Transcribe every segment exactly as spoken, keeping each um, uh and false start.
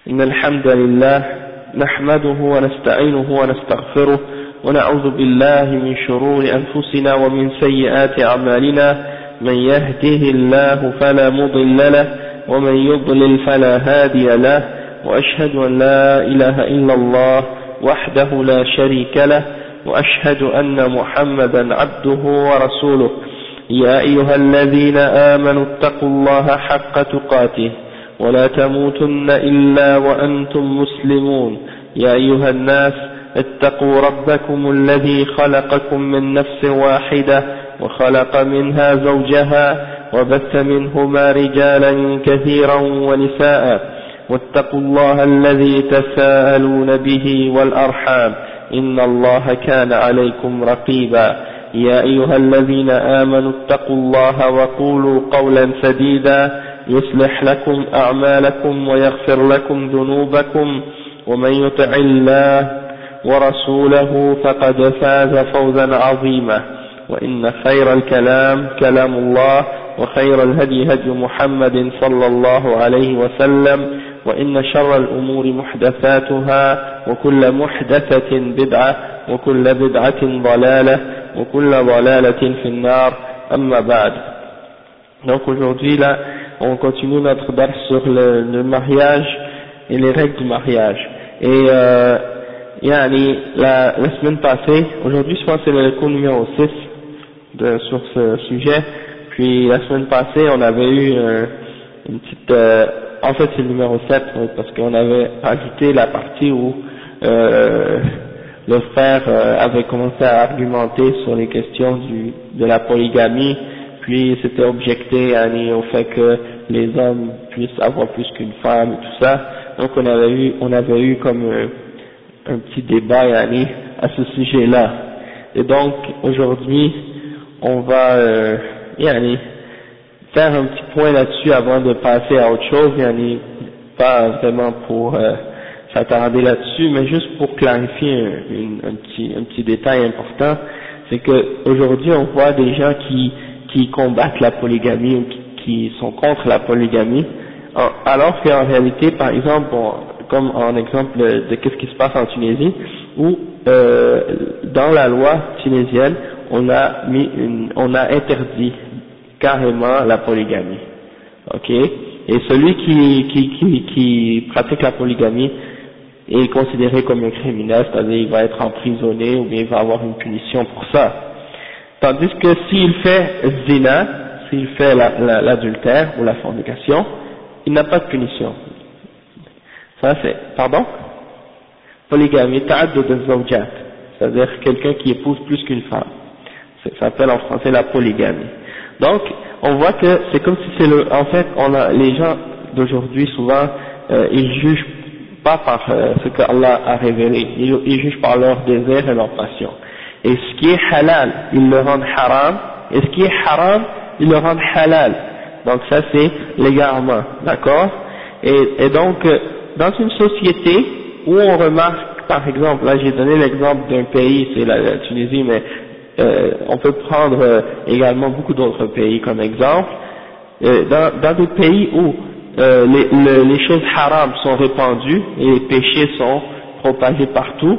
إن الحمد لله نحمده ونستعينه ونستغفره ونعوذ بالله من شرور أنفسنا ومن سيئات أعمالنا من يهده الله فلا مضل له ومن يضلل فلا هادي له وأشهد أن لا إله إلا الله وحده لا شريك له وأشهد أن محمدا عبده ورسوله يا أيها الذين آمنوا اتقوا الله حق تقاته ولا تموتن إلا وأنتم مسلمون يا أيها الناس اتقوا ربكم الذي خلقكم من نفس واحدة وخلق منها زوجها وبث منهما رجالا كثيرا ونساء واتقوا الله الذي تساءلون به والأرحام إن الله كان عليكم رقيبا يا أيها الذين آمنوا اتقوا الله وقولوا قولا سديدا يصلح لكم أعمالكم ويغفر لكم ذنوبكم ومن يطع الله ورسوله فقد فاز فوزا عظيما وإن خير الكلام كلام الله وخير الهدي هدي محمد صلى الله عليه وسلم وإن شر الأمور محدثاتها وكل محدثة بدعة وكل بدعة ضلالة وكل ضلالة في النار أما بعد. Donc aujourd'hui là on continue notre dars sur le, le mariage et les règles du mariage. Et euh, yani, la, la semaine passée, aujourd'hui je pense que c'est le cours numéro six de, sur ce sujet, puis la semaine passée on avait eu euh, une petite, euh, en fait c'est le numéro sept, oui, parce qu'on avait ajouté la partie où euh, le frère euh, avait commencé à argumenter sur les questions du, de la polygamie, puis c'était objecté yani, au fait que les hommes puissent avoir plus qu'une femme et tout ça. Donc on avait eu, on avait eu comme euh, un petit débat yani, à ce sujet-là. Et donc aujourd'hui on va euh, yani, faire un petit point là-dessus avant de passer à autre chose, yani, pas vraiment pour euh, s'attarder là-dessus, mais juste pour clarifier un, une, un, petit, un petit détail important, c'est que aujourd'hui on voit des gens qui, qui combattent la polygamie ou qui, qui sont contre la polygamie, alors qu'en réalité, par exemple, bon, comme en exemple de, de qu'est-ce qui se passe en Tunisie, où euh, dans la loi tunisienne, on a mis une, on a interdit carrément la polygamie, ok, et celui qui, qui, qui, qui pratique la polygamie est considéré comme un criminel, c'est-à-dire il va être emprisonné ou bien il va avoir une punition pour ça. Tandis que s'il fait zina, s'il fait l'adultère la, la, ou la fornication, il n'a pas de punition. Ça c'est, pardon, polygamie, ta'addud az-zawjat, c'est-à-dire quelqu'un qui épouse plus qu'une femme. Ça s'appelle en français la polygamie. Donc, on voit que c'est comme si c'est le, en fait, on a, les gens d'aujourd'hui souvent, euh, ils jugent pas par euh, ce que Allah a révélé, ils, ils jugent par leur désir et leur passion. Et ce qui est halal, ils le rendent haram, et ce qui est haram, ils le rendent halal. Donc ça c'est l'égarement, d'accord? Et, et donc, euh, dans une société où on remarque, par exemple, là j'ai donné l'exemple d'un pays, c'est la, la Tunisie, mais Euh, on peut prendre euh, également beaucoup d'autres pays comme exemple, euh, dans, dans des pays où euh, les, le, les choses haram sont répandues et les péchés sont propagés partout,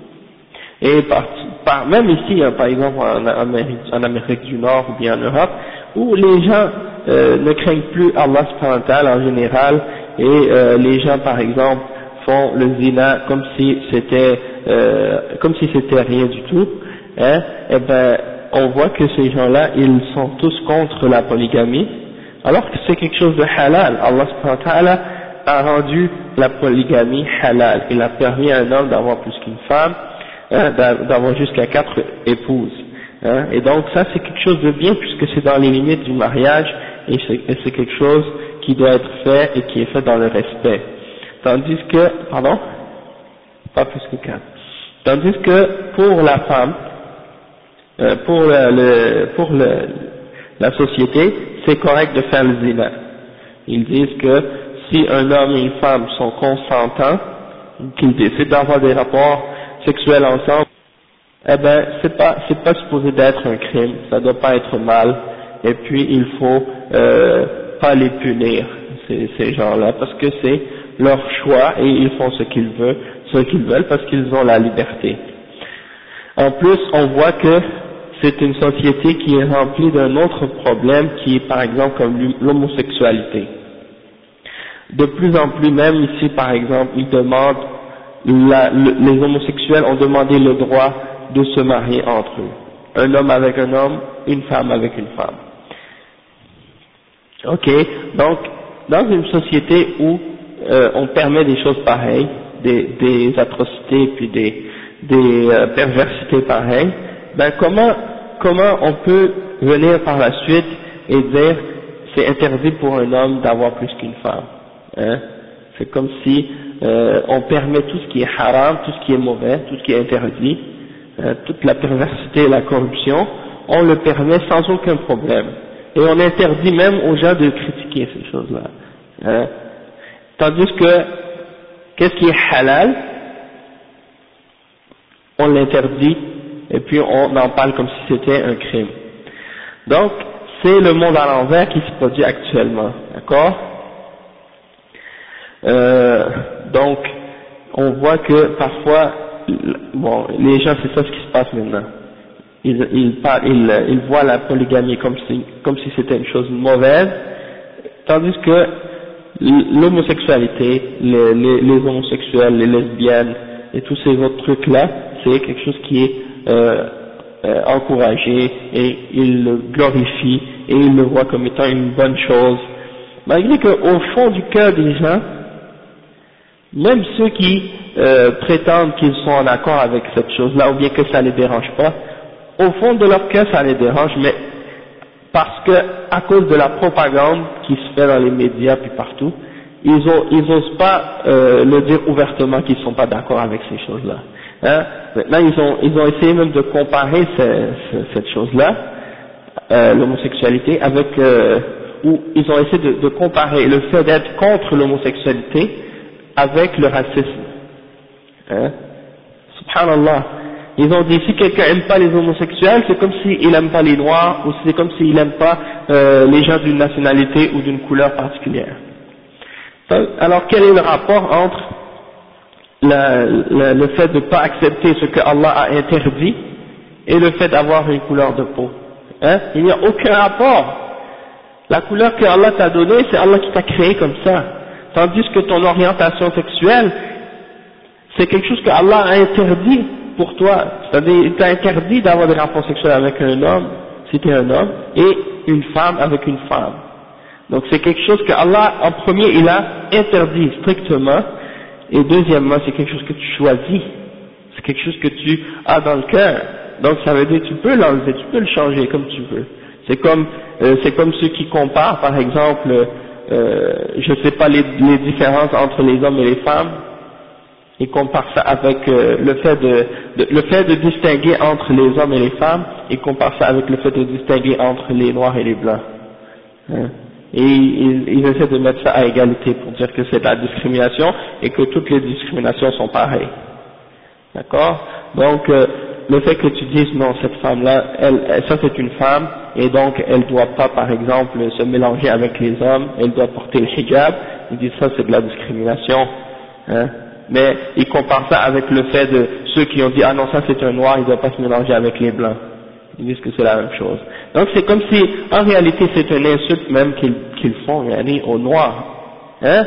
et par, par, même ici, hein, par exemple en Amérique, en Amérique du Nord ou bien en Europe, où les gens euh, ne craignent plus Allah subhanahu wa ta'ala en général, et euh, les gens par exemple font le zina comme si c'était euh, comme si c'était rien du tout. Hein, eh ben, on voit que ces gens-là, ils sont tous contre la polygamie, alors que c'est quelque chose de halal. Allah subhanahu wa ta'ala a rendu la polygamie halal. Il a permis à un homme d'avoir plus qu'une femme, hein, d'avoir jusqu'à quatre épouses. Hein, et donc ça, c'est quelque chose de bien puisque c'est dans les limites du mariage et c'est quelque chose qui doit être fait et qui est fait dans le respect. Tandis que, pardon, pas plus que quatre. Tandis que pour la femme, Euh, pour le, le pour le, la société, c'est correct de faire le zina. Ils disent que si un homme et une femme sont consentants, qu'ils décident d'avoir des rapports sexuels ensemble, eh ben c'est pas c'est pas supposé d'être un crime, ça doit pas être mal, et puis il faut euh, pas les punir ces, ces gens-là, parce que c'est leur choix et ils font ce qu'ils veulent, ce qu'ils veulent parce qu'ils ont la liberté. En plus, on voit que c'est une société qui est remplie d'un autre problème qui est par exemple comme l'homosexualité. De plus en plus, même ici par exemple, ils demandent, la, le, les homosexuels ont demandé le droit de se marier entre eux. Un homme avec un homme, une femme avec une femme. Ok, donc dans une société où euh, on permet des choses pareilles, des, des atrocités puis des, des euh, perversités pareilles, ben comment comment on peut venir par la suite et dire c'est interdit pour un homme d'avoir plus qu'une femme, hein? C'est comme si euh, on permet tout ce qui est haram, tout ce qui est mauvais, tout ce qui est interdit, hein, toute la perversité et la corruption, on le permet sans aucun problème. Et on interdit même aux gens de critiquer ces choses-là. Hein. Tandis que, qu'est-ce qui est halal, on l'interdit, et puis on en parle comme si c'était un crime. Donc, c'est le monde à l'envers qui se produit actuellement, d'accord? euh, Donc, on voit que parfois, bon, les gens, c'est ça ce qui se passe maintenant. Ils, ils, parlent, ils, ils voient la polygamie comme si, comme si c'était une chose mauvaise, tandis que l'homosexualité, les, les, les homosexuels, les lesbiennes et tous ces autres trucs-là, c'est quelque chose qui est euh, euh, encouragé et ils le glorifient et ils le voient comme étant une bonne chose, malgré qu'au fond du cœur des gens, même ceux qui euh, prétendent qu'ils sont en accord avec cette chose-là ou bien que ça les dérange pas, au fond de leur cœur ça les dérange, mais parce que à cause de la propagande qui se fait dans les médias puis partout, ils ont, ils osent pas euh, le dire ouvertement qu'ils sont pas d'accord avec ces choses-là. Hein? Maintenant ils ont, ils ont essayé même de comparer ce, ce, cette chose-là, euh, l'homosexualité, avec, euh, ou ils ont essayé de, de comparer le fait d'être contre l'homosexualité avec le racisme. Hein? Subhanallah. Ils ont dit si quelqu'un aime pas les homosexuels, c'est comme s'il aime pas les noirs, ou c'est comme s'il aime pas euh, les gens d'une nationalité ou d'une couleur particulière. Alors quel est le rapport entre la, la, le fait de ne pas accepter ce que Allah a interdit et le fait d'avoir une couleur de peau? Hein? Il n'y a aucun rapport. La couleur que Allah t'a donnée, c'est Allah qui t'a créé comme ça. Tandis que ton orientation sexuelle, c'est quelque chose que Allah a interdit pour toi. C'est-à-dire, il t'a interdit d'avoir des rapports sexuels avec un homme, si tu es un homme, et une femme avec une femme. Donc c'est quelque chose que Allah, en premier, il a interdit strictement, et deuxièmement, c'est quelque chose que tu choisis. C'est quelque chose que tu as dans le cœur. Donc ça veut dire que tu peux l'enlever, tu peux le changer comme tu veux. C'est comme, euh, c'est comme ceux qui comparent, par exemple, euh, je ne sais pas les, les différences entre les hommes et les femmes. Ils comparent ça avec euh, le fait de, de le fait de distinguer entre les hommes et les femmes, ils comparent ça avec le fait de distinguer entre les noirs et les blancs. Hein. Et ils, ils essaient de mettre ça à égalité pour dire que c'est de la discrimination et que toutes les discriminations sont pareilles. D'accord? Donc euh, le fait que tu dises non, cette femme-là, elle, elle, ça c'est une femme et donc elle ne doit pas par exemple se mélanger avec les hommes, elle doit porter le hijab, ils disent ça c'est de la discrimination. Hein. Mais ils comparent ça avec le fait de ceux qui ont dit ah non ça c'est un noir, il ne doit pas se mélanger avec les blancs. Ils disent que c'est la même chose. Donc c'est comme si en réalité c'est une insulte même qu'ils qu'ils font yani, aux noirs. Hein?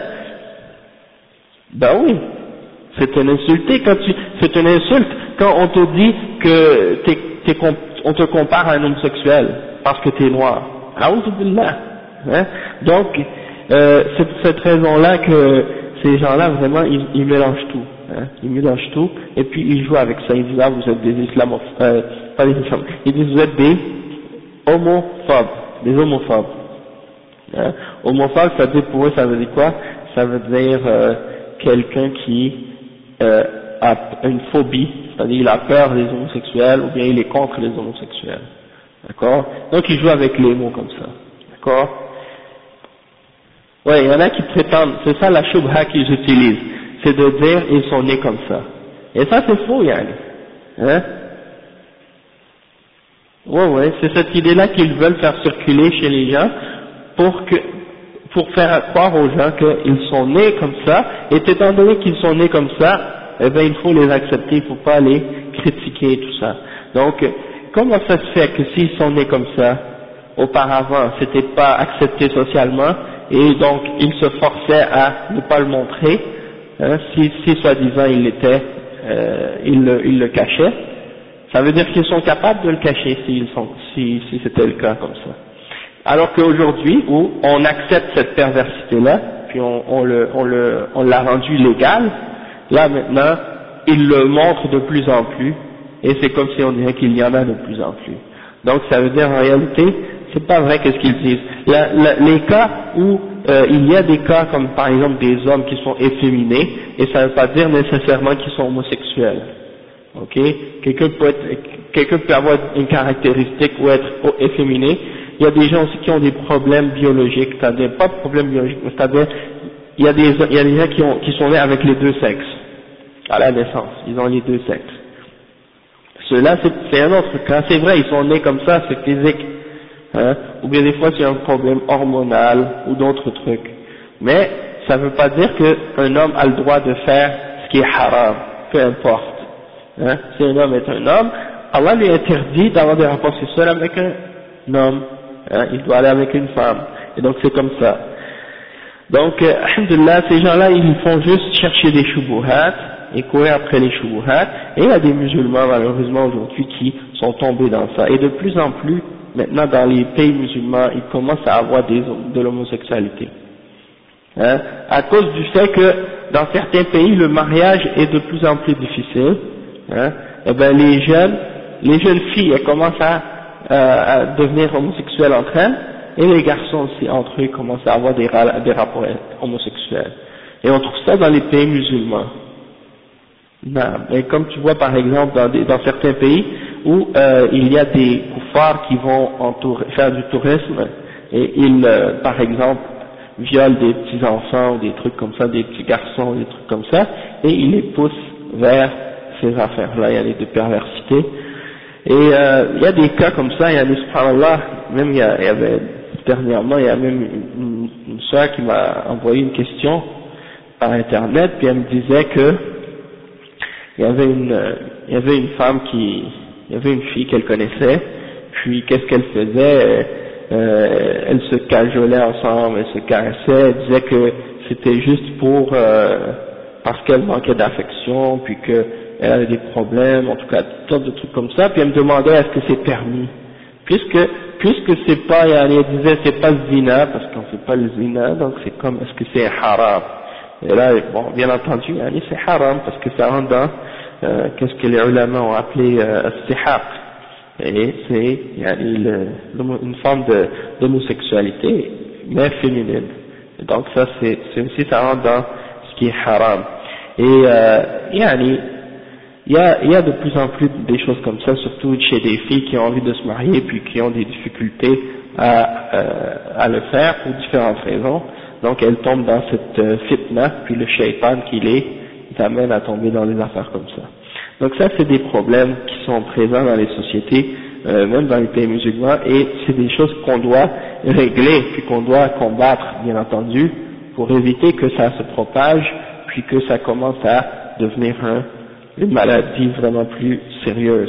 Ben oui, c'est une insulte quand tu, c'est une insulte quand on te dit que t'es, t'es, on te compare à un homosexuel parce que tu es noir. A'oudhu billah. Hein? Donc euh, c'est pour cette raison-là que ces gens-là, vraiment, ils, ils mélangent tout. Hein, ils mélangent tout, et puis ils jouent avec ça. Ils disent, ah, vous êtes des islamophobes, euh, pas des islamophobes. Ils disent, vous êtes des homophobes, des homophobes. Hein, homophobe, ça veut dire, pour eux, ça veut dire quoi? Ça veut dire euh, quelqu'un qui euh, a une phobie, c'est-à-dire il a peur des homosexuels, ou bien il est contre les homosexuels. D'accord? Donc ils jouent avec les mots comme ça. D'accord? Ouais, il y en a qui prétendent, c'est ça la shubha qu'ils utilisent, c'est de dire ils sont nés comme ça. Et ça c'est faux, Yann. Hein? Ouais, ouais, c'est cette idée-là qu'ils veulent faire circuler chez les gens pour que, pour faire croire aux gens qu'ils sont nés comme ça, et étant donné qu'ils sont nés comme ça, eh bien il faut les accepter, il ne faut pas les critiquer et tout ça. Donc, comment ça se fait que s'ils sont nés comme ça, auparavant, c'était pas accepté socialement, et donc ils se forçaient à ne pas le montrer, hein, si, si soi-disant il l'était, euh, ils le, ils le cachaient, ça veut dire qu'ils sont capables de le cacher s'ils sont, si, si c'était le cas comme ça. Alors qu'aujourd'hui, où on accepte cette perversité-là, puis on, on le, on le, on l'a rendu légal, là maintenant, ils le montrent de plus en plus, et c'est comme si on dirait qu'il y en a de plus en plus. Donc ça veut dire en réalité, c'est pas vrai qu'est-ce qu'ils disent. La, la, les cas où euh, il y a des cas comme par exemple des hommes qui sont efféminés, et ça ne veut pas dire nécessairement qu'ils sont homosexuels. Ok, quelqu'un peut être, quelqu'un peut avoir une caractéristique ou être efféminé. Il y a des gens aussi qui ont des problèmes biologiques, c'est-à-dire pas de problèmes biologiques, mais c'est-à-dire il y a des, il y a des gens qui, ont, qui sont nés avec les deux sexes à la naissance, ils ont les deux sexes. Ceux-là, c'est un autre cas. C'est vrai, ils sont nés comme ça, c'est physique, hein, ou bien des fois c'est un problème hormonal ou d'autres trucs. Mais ça ne veut pas dire qu'un homme a le droit de faire ce qui est haram, peu importe. Hein, si un homme est un homme, Allah lui interdit d'avoir des rapports sexuels avec un homme, hein, il doit aller avec une femme, et donc c'est comme ça. Donc, euh, alhamdulillah, ces gens-là, ils font juste chercher des shubuhat, et courir après les shubuhat, et il y a des musulmans malheureusement aujourd'hui qui sont tombés dans ça, et de plus en plus, maintenant dans les pays musulmans, ils commencent à avoir des, de l'homosexualité. Hein, à cause du fait que dans certains pays, le mariage est de plus en plus difficile. Hein, et ben les jeunes, les jeunes filles, elles commencent à, euh, à devenir homosexuelles entre elles, et les garçons aussi entre eux commencent à avoir des, des rapports homosexuels. Et on trouve ça dans les pays musulmans. Non, mais comme tu vois par exemple dans, des, dans certains pays où euh, il y a des koufars qui vont en tour, faire du tourisme, et ils, euh, par exemple, violent des petits enfants ou des trucs comme ça, des petits garçons, des trucs comme ça, et ils les poussent vers ces affaires-là, il y a des perversités. Et euh, il y a des cas comme ça, il y a des subhanallah, même il y, a, il y avait dernièrement, il y a même une, une soeur qui m'a envoyé une question par internet, puis elle me disait que il y avait une, il y avait une femme qui, il y avait une fille qu'elle connaissait, puis qu'est-ce qu'elle faisait, euh, elle se cajolait ensemble, elle se caressait, elle disait que c'était juste pour, euh, parce qu'elle manquait d'affection, puis que elle avait des problèmes, en tout cas, toutes sortes de trucs comme ça, puis elle me demandait est-ce que c'est permis. Puisque, puisque c'est pas, elle disait c'est pas le zina, parce qu'on fait pas le zina, donc c'est comme, est-ce que c'est haram? Et là, bon, bien entendu, c'est haram, parce que ça rentre dans, euh, qu'est-ce que les ulama ont appelé, euh, as-sihaq. Et c'est, une forme de, d'homosexualité, mais féminine. Et donc ça, c'est, c'est aussi, ça rentre dans ce qui est haram. Et, euh, yani, Il y, a, il y a de plus en plus des choses comme ça, surtout chez des filles qui ont envie de se marier puis qui ont des difficultés à, euh, à le faire pour différentes raisons. Donc elles tombent dans cette euh, fitna, puis le shaitan qui les amène à tomber dans des affaires comme ça. Donc ça, c'est des problèmes qui sont présents dans les sociétés, euh, même dans les pays musulmans, et c'est des choses qu'on doit régler, puis qu'on doit combattre, bien entendu, pour éviter que ça se propage, puis que ça commence à devenir un une maladie vraiment plus sérieuse.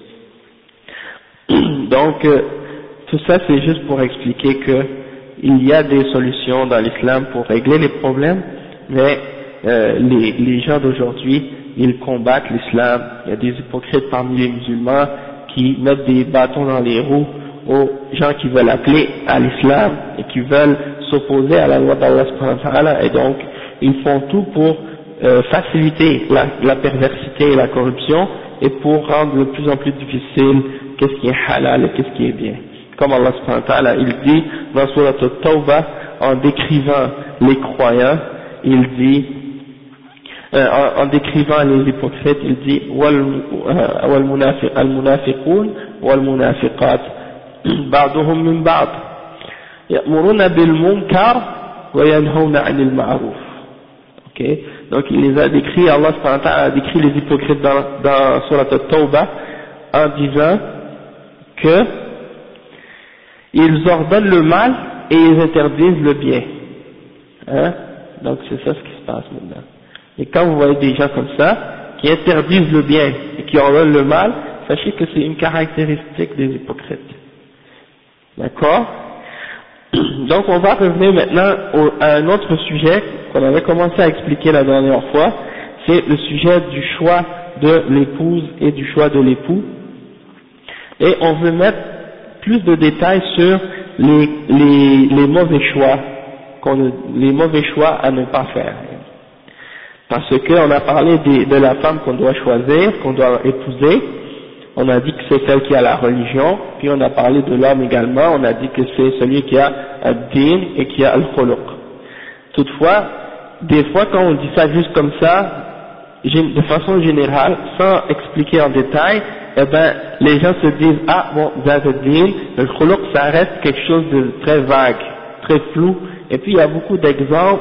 Donc, euh, tout ça c'est juste pour expliquer que il y a des solutions dans l'islam pour régler les problèmes, mais euh, les, les gens d'aujourd'hui, ils combattent l'islam. Il y a des hypocrites parmi les musulmans qui mettent des bâtons dans les roues aux gens qui veulent appeler à l'islam et qui veulent s'opposer à la loi d'Allah subhanahu wa ta'ala, et donc ils font tout pour Euh, faciliter la, la perversité et la corruption, et pour rendre de plus en plus difficile qu'est-ce qui est halal et qu'est-ce qui est bien. Comme Allah subhanahu wa ta'ala, il dit dans Surat At-Tawbah, en décrivant les croyants, il dit, euh, en, en décrivant les hypocrites, il dit وَالْمُنَافِقُونَ وَالْمُنَافِقَاتِ بَعْضُهُمْ مِنْ بَعْضٍ يَأْمُرُونَ بِالْمُنْكَرِ وَيَنْهَوْنَ عَنِ الْمَعْرُوفِ. Okay. Donc il les a décrits, Allah subhanahu wa ta'ala a décrit les hypocrites dans, dans Surat At-Tawbah en disant que ils ordonnent le mal et ils interdisent le bien. Hein? Donc c'est ça ce qui se passe maintenant. Et quand vous voyez des gens comme ça, qui interdisent le bien et qui ordonnent le mal, sachez que c'est une caractéristique des hypocrites. D'accord? Donc on va revenir maintenant au, à un autre sujet qu'on avait commencé à expliquer la dernière fois, c'est le sujet du choix de l'épouse et du choix de l'époux. Et on veut mettre plus de détails sur les, les, les mauvais choix, qu'on, les mauvais choix à ne pas faire. Parce qu'on a parlé de, de la femme qu'on doit choisir, qu'on doit épouser, on a dit que c'est celle qui a la religion, puis on a parlé de l'homme également, on a dit que c'est celui qui a ad-din et qui a al-khuluq. Toutefois, des fois quand on dit ça juste comme ça, de façon générale, sans expliquer en détail, eh ben, les gens se disent, ah bon, vous avez ad-din, le khuluq ça reste quelque chose de très vague, très flou, et puis il y a beaucoup d'exemples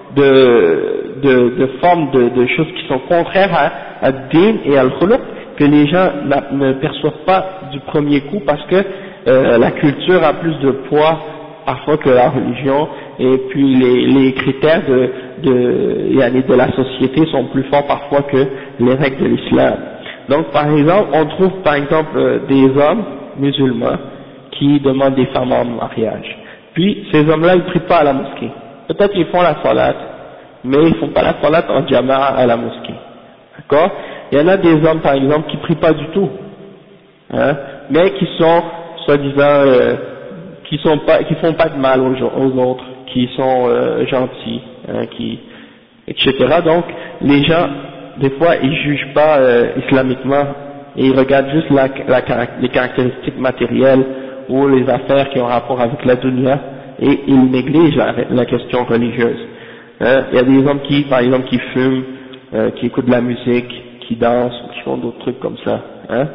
de, de, de formes de, de choses qui sont contraires à ad-din et al-khuluq, que les gens ne perçoivent pas du premier coup parce que euh, la culture a plus de poids parfois que la religion, et puis les, les critères de, de, de la société sont plus forts parfois que les règles de l'islam. Donc par exemple, on trouve par exemple euh, des hommes musulmans qui demandent des femmes en mariage. Puis ces hommes-là ils ne prient pas à la mosquée. Peut-être qu'ils font la salat, mais ils ne font pas la salat en jama'a à la mosquée. D'accord? Il y en a des hommes par exemple qui prient pas du tout, hein, mais qui sont soi-disant euh, qui sont pas, qui font pas de mal aux, aux autres, qui sont euh, gentils, hein, qui, et cetera. Donc les gens des fois ils jugent pas euh, islamiquement et ils regardent juste la, la, les caractéristiques matérielles ou les affaires qui ont rapport avec la dunya et ils négligent la, la question religieuse. Hein. Il y a des hommes qui par exemple qui fument, euh, qui écoutent de la musique, qui dansent ou qui font d'autres trucs comme ça. Hein.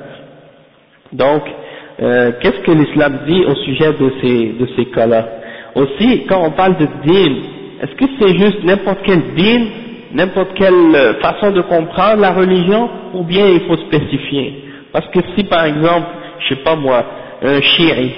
Donc, euh, qu'est-ce que l'islam dit au sujet de ces, de ces cas-là? Aussi, quand on parle de din, est-ce que c'est juste n'importe quel din, n'importe quelle façon de comprendre la religion, ou bien il faut spécifier? Parce que si par exemple, je sais pas moi, un chiite,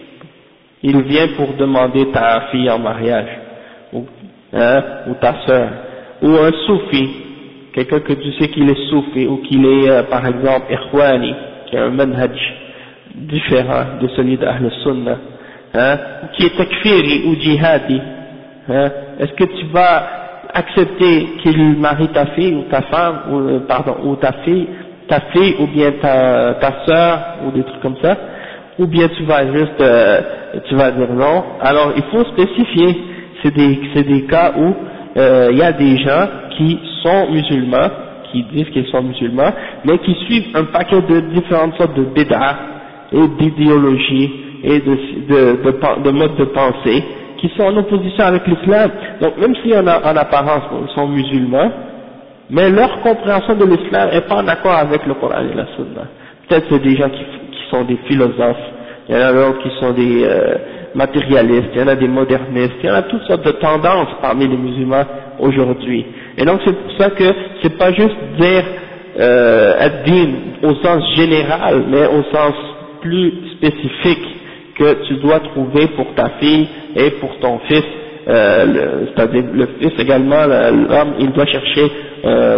il vient pour demander ta fille en mariage, ou, hein, ou ta sœur, ou un soufi, quelqu'un que tu sais qu'il est soufi ou qu'il est euh, par exemple ikhwani, qui a un manhaj différent de celui d'Ahl Sunnah, hein, ou qui est takfiri ou jihadi, hein, est-ce que tu vas accepter qu'il marie ta fille ou ta femme, ou, euh, pardon, ou ta fille, ta fille ou bien ta, ta sœur ou des trucs comme ça, ou bien tu vas juste, euh, tu vas dire non? Alors il faut spécifier, c'est des, c'est des cas où il euh, y a des gens qui sont musulmans, qui disent qu'ils sont musulmans, mais qui suivent un paquet de différentes sortes de bid'ah et d'idéologies et de, de, de, de modes de pensée qui sont en opposition avec l'islam. Donc même si en, en apparence ils sont musulmans, mais leur compréhension de l'islam n'est pas en accord avec le Coran et la Sunna. Peut-être c'est des gens qui, qui sont des philosophes, il y en a d'autres qui sont des euh, matérialistes, il y en a des modernistes, il y en a toutes sortes de tendances parmi les musulmans aujourd'hui. Et donc c'est pour ça que c'est pas juste dire euh, ad-din au sens général, mais au sens plus spécifique que tu dois trouver pour ta fille et pour ton fils, euh, c'est-à-dire le fils également, l'homme il doit chercher euh,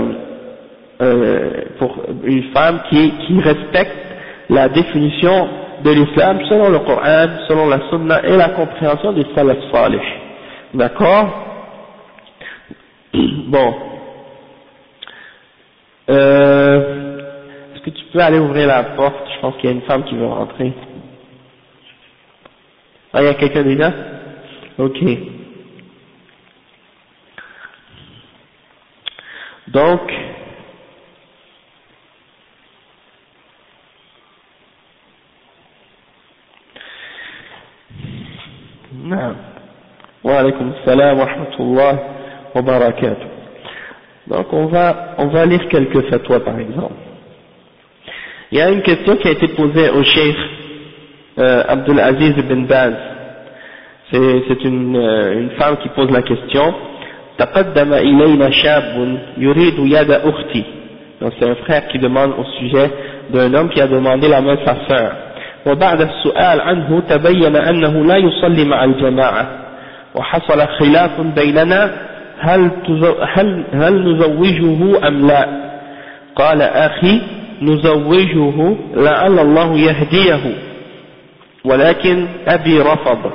euh, pour une femme qui, qui respecte la définition de l'islam selon le Coran, selon la Sunna et la compréhension des salaf salih. D'accord? Bon. Euh, est-ce que tu peux aller ouvrir la porte? Je pense qu'il y a une femme qui veut rentrer. Ah, il y a quelqu'un déjà? Ok. Donc, non. Wa alaykum salam wa rahmatullah wa barakatuh. Donc on va, on va lire quelques fatwas par exemple. Il y a une question qui a été posée au cheikh euh, Abdul Aziz ibn Baz. C'est une, euh, une femme qui pose la question. تقدم إلينا شاب يريد يد أختي. Donc c'est un frère qui demande au sujet d'un homme qui a demandé la main de sa sœur. وبعد السؤال عنه تبين أنه لا يصلي مع الجماعة وحصل خلاف بيننا هل هل هل نزوجه أم لا؟ قال أخي نزوجه لعل الله يهديه ولكن أبي رفض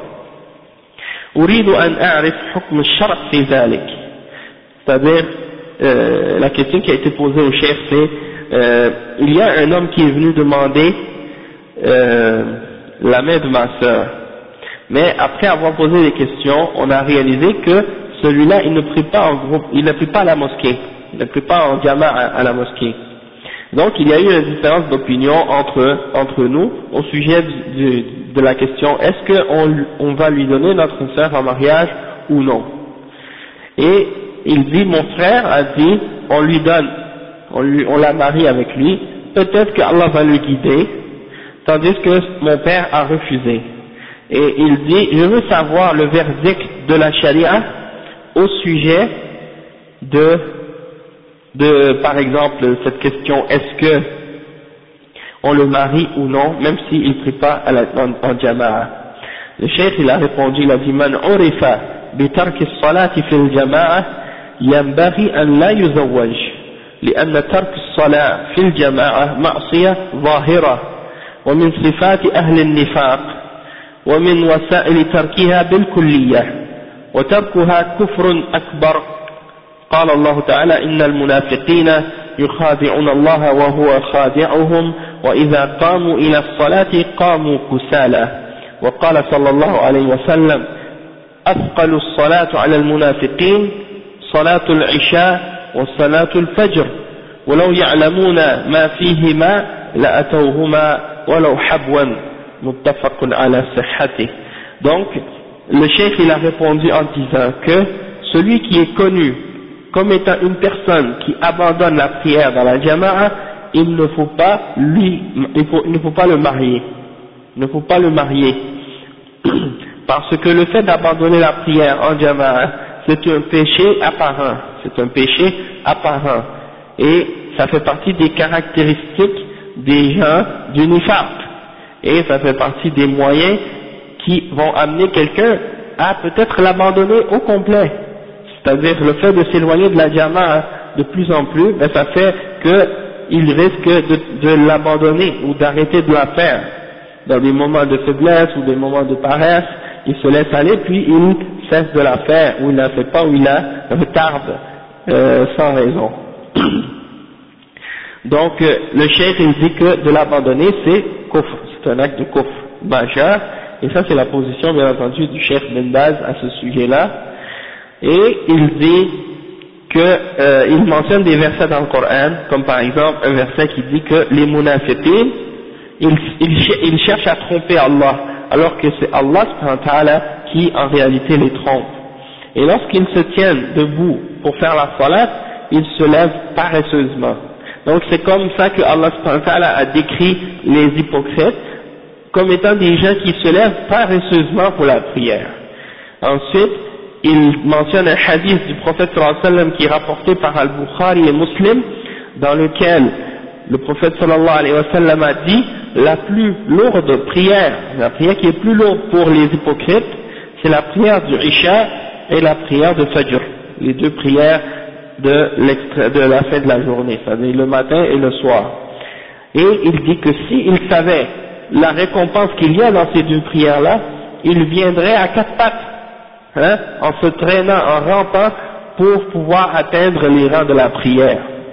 أريد أن أعرف حكم الشرع في ذلك. C'est-à-dire euh, la question qui a été posée au chef c'est euh, il y a un homme qui est venu demander euh, la main de ma sœur, mais après avoir posé des questions on a réalisé que celui-là il ne prie pas en groupe, il ne prie pas à la mosquée, il ne prie pas en jama'a à, à la mosquée. Donc il y a eu une différence d'opinion entre, entre nous au sujet du, du, de la question est-ce qu'on on va lui donner notre sœur en mariage ou non. Et il dit mon frère a dit on lui donne, on, lui, on la marie avec lui, peut-être que Allah va le guider, tandis que mon père a refusé. Et il dit je veux savoir le verdict de la charia au sujet de de, par exemple, cette question, est-ce que on le marie ou non, même s'il ne prie pas à la, en, en jama'a. Le cheikh, il a répondu, il a dit, man urifa bitarki as-salati fil jama'a, yanbaghi an la yuzawwaj, لأن ترك الصلاة في الجماعة معصية ظاهرة ومن صفات أهل النفاق ومن وسائل تركها بالكلية وتركها كفر أكبر. قال الله تعالى إن المنافقين يخادعون الله وهو خادعهم وإذا قاموا إلى الصلاة قاموا كسالى. وقال صلى الله عليه وسلم أثقل الصلاة على المنافقين صلاة العشاء وصلاة الفجر ولو يعلمون ما فيهما لأتوهما ولو حبوا متفق على صحته. Donc le cheikh il a répondu en disant que celui qui est connu comme étant une personne qui abandonne la prière dans la jama'a, il ne faut pas lui, il, faut, il ne faut pas le marier, il ne faut pas le marier, parce que le fait d'abandonner la prière en jama'a, c'est un péché apparent, c'est un péché apparent, et ça fait partie des caractéristiques des gens du nifaq, et ça fait partie des moyens qui vont amener quelqu'un à peut-être l'abandonner au complet. C'est-à-dire le fait de s'éloigner de la jama'a de plus en plus, ben ça fait qu'il risque de, de l'abandonner ou d'arrêter de la faire. Dans des moments de faiblesse ou des moments de paresse, il se laisse aller puis il cesse de la faire, ou il ne la fait pas, ou il la retarde euh, sans raison. Donc euh, le cheikh il dit que de l'abandonner c'est kufr, c'est un acte de kufr majeur, et ça c'est la position bien entendu du cheikh Ben Baz à ce sujet-là. Et il dit que euh, il mentionne des versets dans le Coran, comme par exemple un verset qui dit que les munafiqin ils, ils, ils cherchent à tromper Allah, alors que c'est Allah subhanahu wa ta'ala qui en réalité les trompe. Et lorsqu'ils se tiennent debout pour faire la salat, ils se lèvent paresseusement. Donc c'est comme ça que Allah subhanahu wa ta'ala a décrit les hypocrites comme étant des gens qui se lèvent paresseusement pour la prière. Ensuite il mentionne un hadith du prophète sallallahu alayhi wa sallam qui est rapporté par Al-Bukhari et Muslim, dans lequel le prophète sallallahu alayhi wa sallam a dit la plus lourde prière, la prière qui est plus lourde pour les hypocrites, c'est la prière du Isha et la prière de Fajr, les deux prières de, de la fin de la journée, c'est-à-dire le matin et le soir. Et il dit que s'il savait la récompense qu'il y a dans ces deux prières-là, il viendrait à quatre pattes, Hein, en se traînant, en rampant pour pouvoir atteindre les rangs de la prière.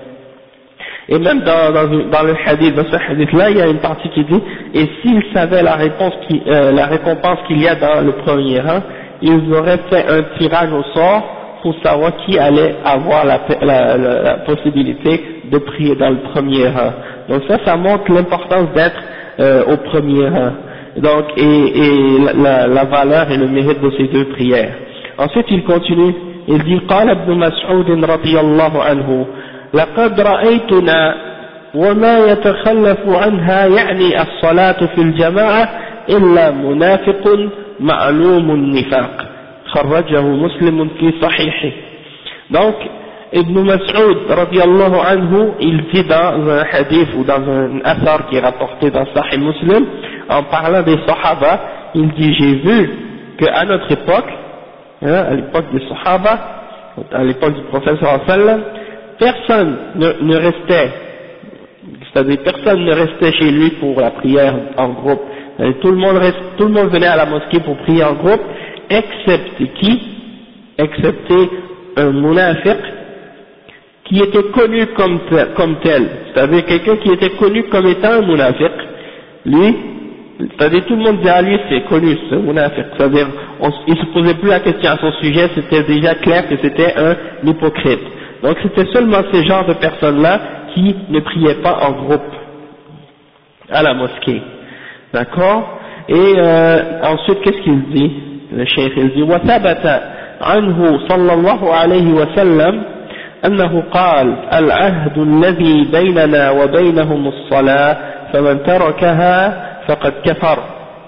Et même dans, dans, dans le hadith, dans ce hadith-là, il y a une partie qui dit et s'ils savaient la, réponse qui, euh, la récompense qu'il y a dans le premier rang, ils auraient fait un tirage au sort pour savoir qui allait avoir la, la, la, la possibilité de prier dans le premier rang. Donc ça, ça montre l'importance d'être euh, au premier rang. Donc, et, et la, la valeur et le mérite de ces deux prières. Ensuite, il continue, il dit, قال ابن مسعود رضي الله عنه لقد رأيتنا وما يتخلف عنها يعني الصلاة في الجماعة إلا منافق معلوم النفاق خرجه مسلم في صحيحه. Donc, Ibn Mas'ud radiyallahu anhu, il dit dans un hadith ou dans un athar qui est rapporté dans Sahih Muslim, en parlant des Sahaba, il dit j'ai vu qu'à notre époque, hein, à l'époque des Sahaba, à l'époque du prophète sallallahu alayhi wa sallam, personne ne, ne restait, c'est-à-dire personne ne restait chez lui pour la prière en groupe. Tout le monde reste, tout le monde venait à la mosquée pour prier en groupe, excepté qui? Excepté un munafiq qui était connu comme, comme tel, c'est-à-dire quelqu'un qui était connu comme étant un munafiq. Lui, c'est-à-dire tout le monde disait à lui c'est connu, ce munafiq, c'est-à-dire on, il ne se posait plus la question à son sujet, c'était déjà clair que c'était un hypocrite. Donc c'était seulement ce genre de personnes-là qui ne priaient pas en groupe à la mosquée. D'accord? Et euh, ensuite qu'est-ce qu'il dit? Le cheikh il dit وثبت عنه صلى الله عليه وسلم أنه قال العهد الذي بيننا وبينهم الصلاة فمن تركها فقد كفر.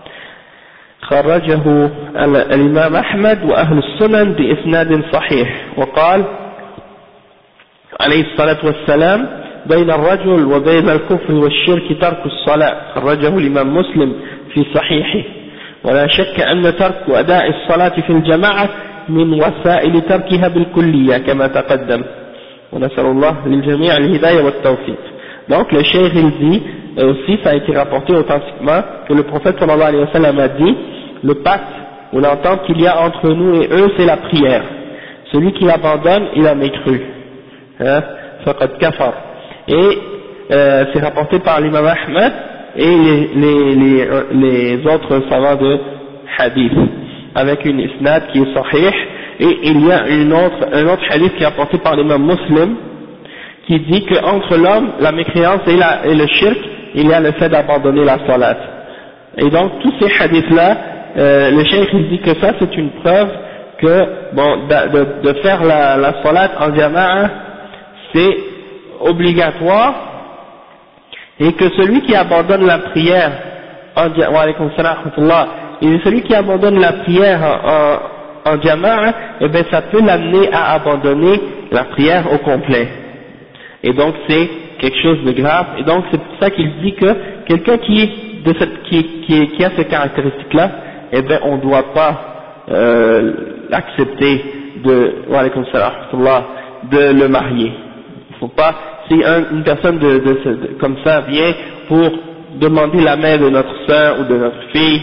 خرجه الإمام أحمد وأهل السنن بإسناد صحيح. وقال عليه الصلاة والسلام بين الرجل وبين الكفر والشرك ترك الصلاة. خرجه الإمام مسلم في صحيحه. ولا شك أن ترك أداء الصلاة في الجماعة من وسائل تركها بالكلية كما تقدم. ونسأل الله للجميع الهداية والتوفيق. Donc le cheikh il dit, et aussi ça a été rapporté authentiquement, que le prophète sallallahu alayhi wa sallam a dit, le pacte ou l'entente qu'il y a entre nous et eux c'est la prière. Celui qui l'abandonne, il a mécru. Hein? Faqad kafar. Et euh, c'est rapporté par l'imam Ahmed et les, les, les, les autres savants de hadith, avec une isnad qui est sahih, et il y a une autre, un autre hadith qui est rapporté par l'imam Muslim, qui dit qu'entre l'homme, la mécréance et, la, et le shirk, il y a le fait d'abandonner la salat. Et donc tous ces hadiths-là, euh, le cheikh il dit que ça c'est une preuve que, bon, de, de, de faire la, la salat en jama'a, c'est obligatoire, et que celui qui abandonne la prière en, wa alaykum salam wa rahmatullah, et celui qui abandonne la prière en, en, en jama'a, eh bien ça peut l'amener à abandonner la prière au complet. Et donc c'est quelque chose de grave, et donc c'est pour ça qu'il dit que quelqu'un qui, de cette, qui, qui, qui a ces caractéristiques-là, eh bien on ne doit pas euh, l'accepter de, wa alaykum salam wa rahmatullah, de le marier. Il ne faut pas, si un, une personne de, de, de, comme ça vient pour demander la main de notre sœur ou de notre fille,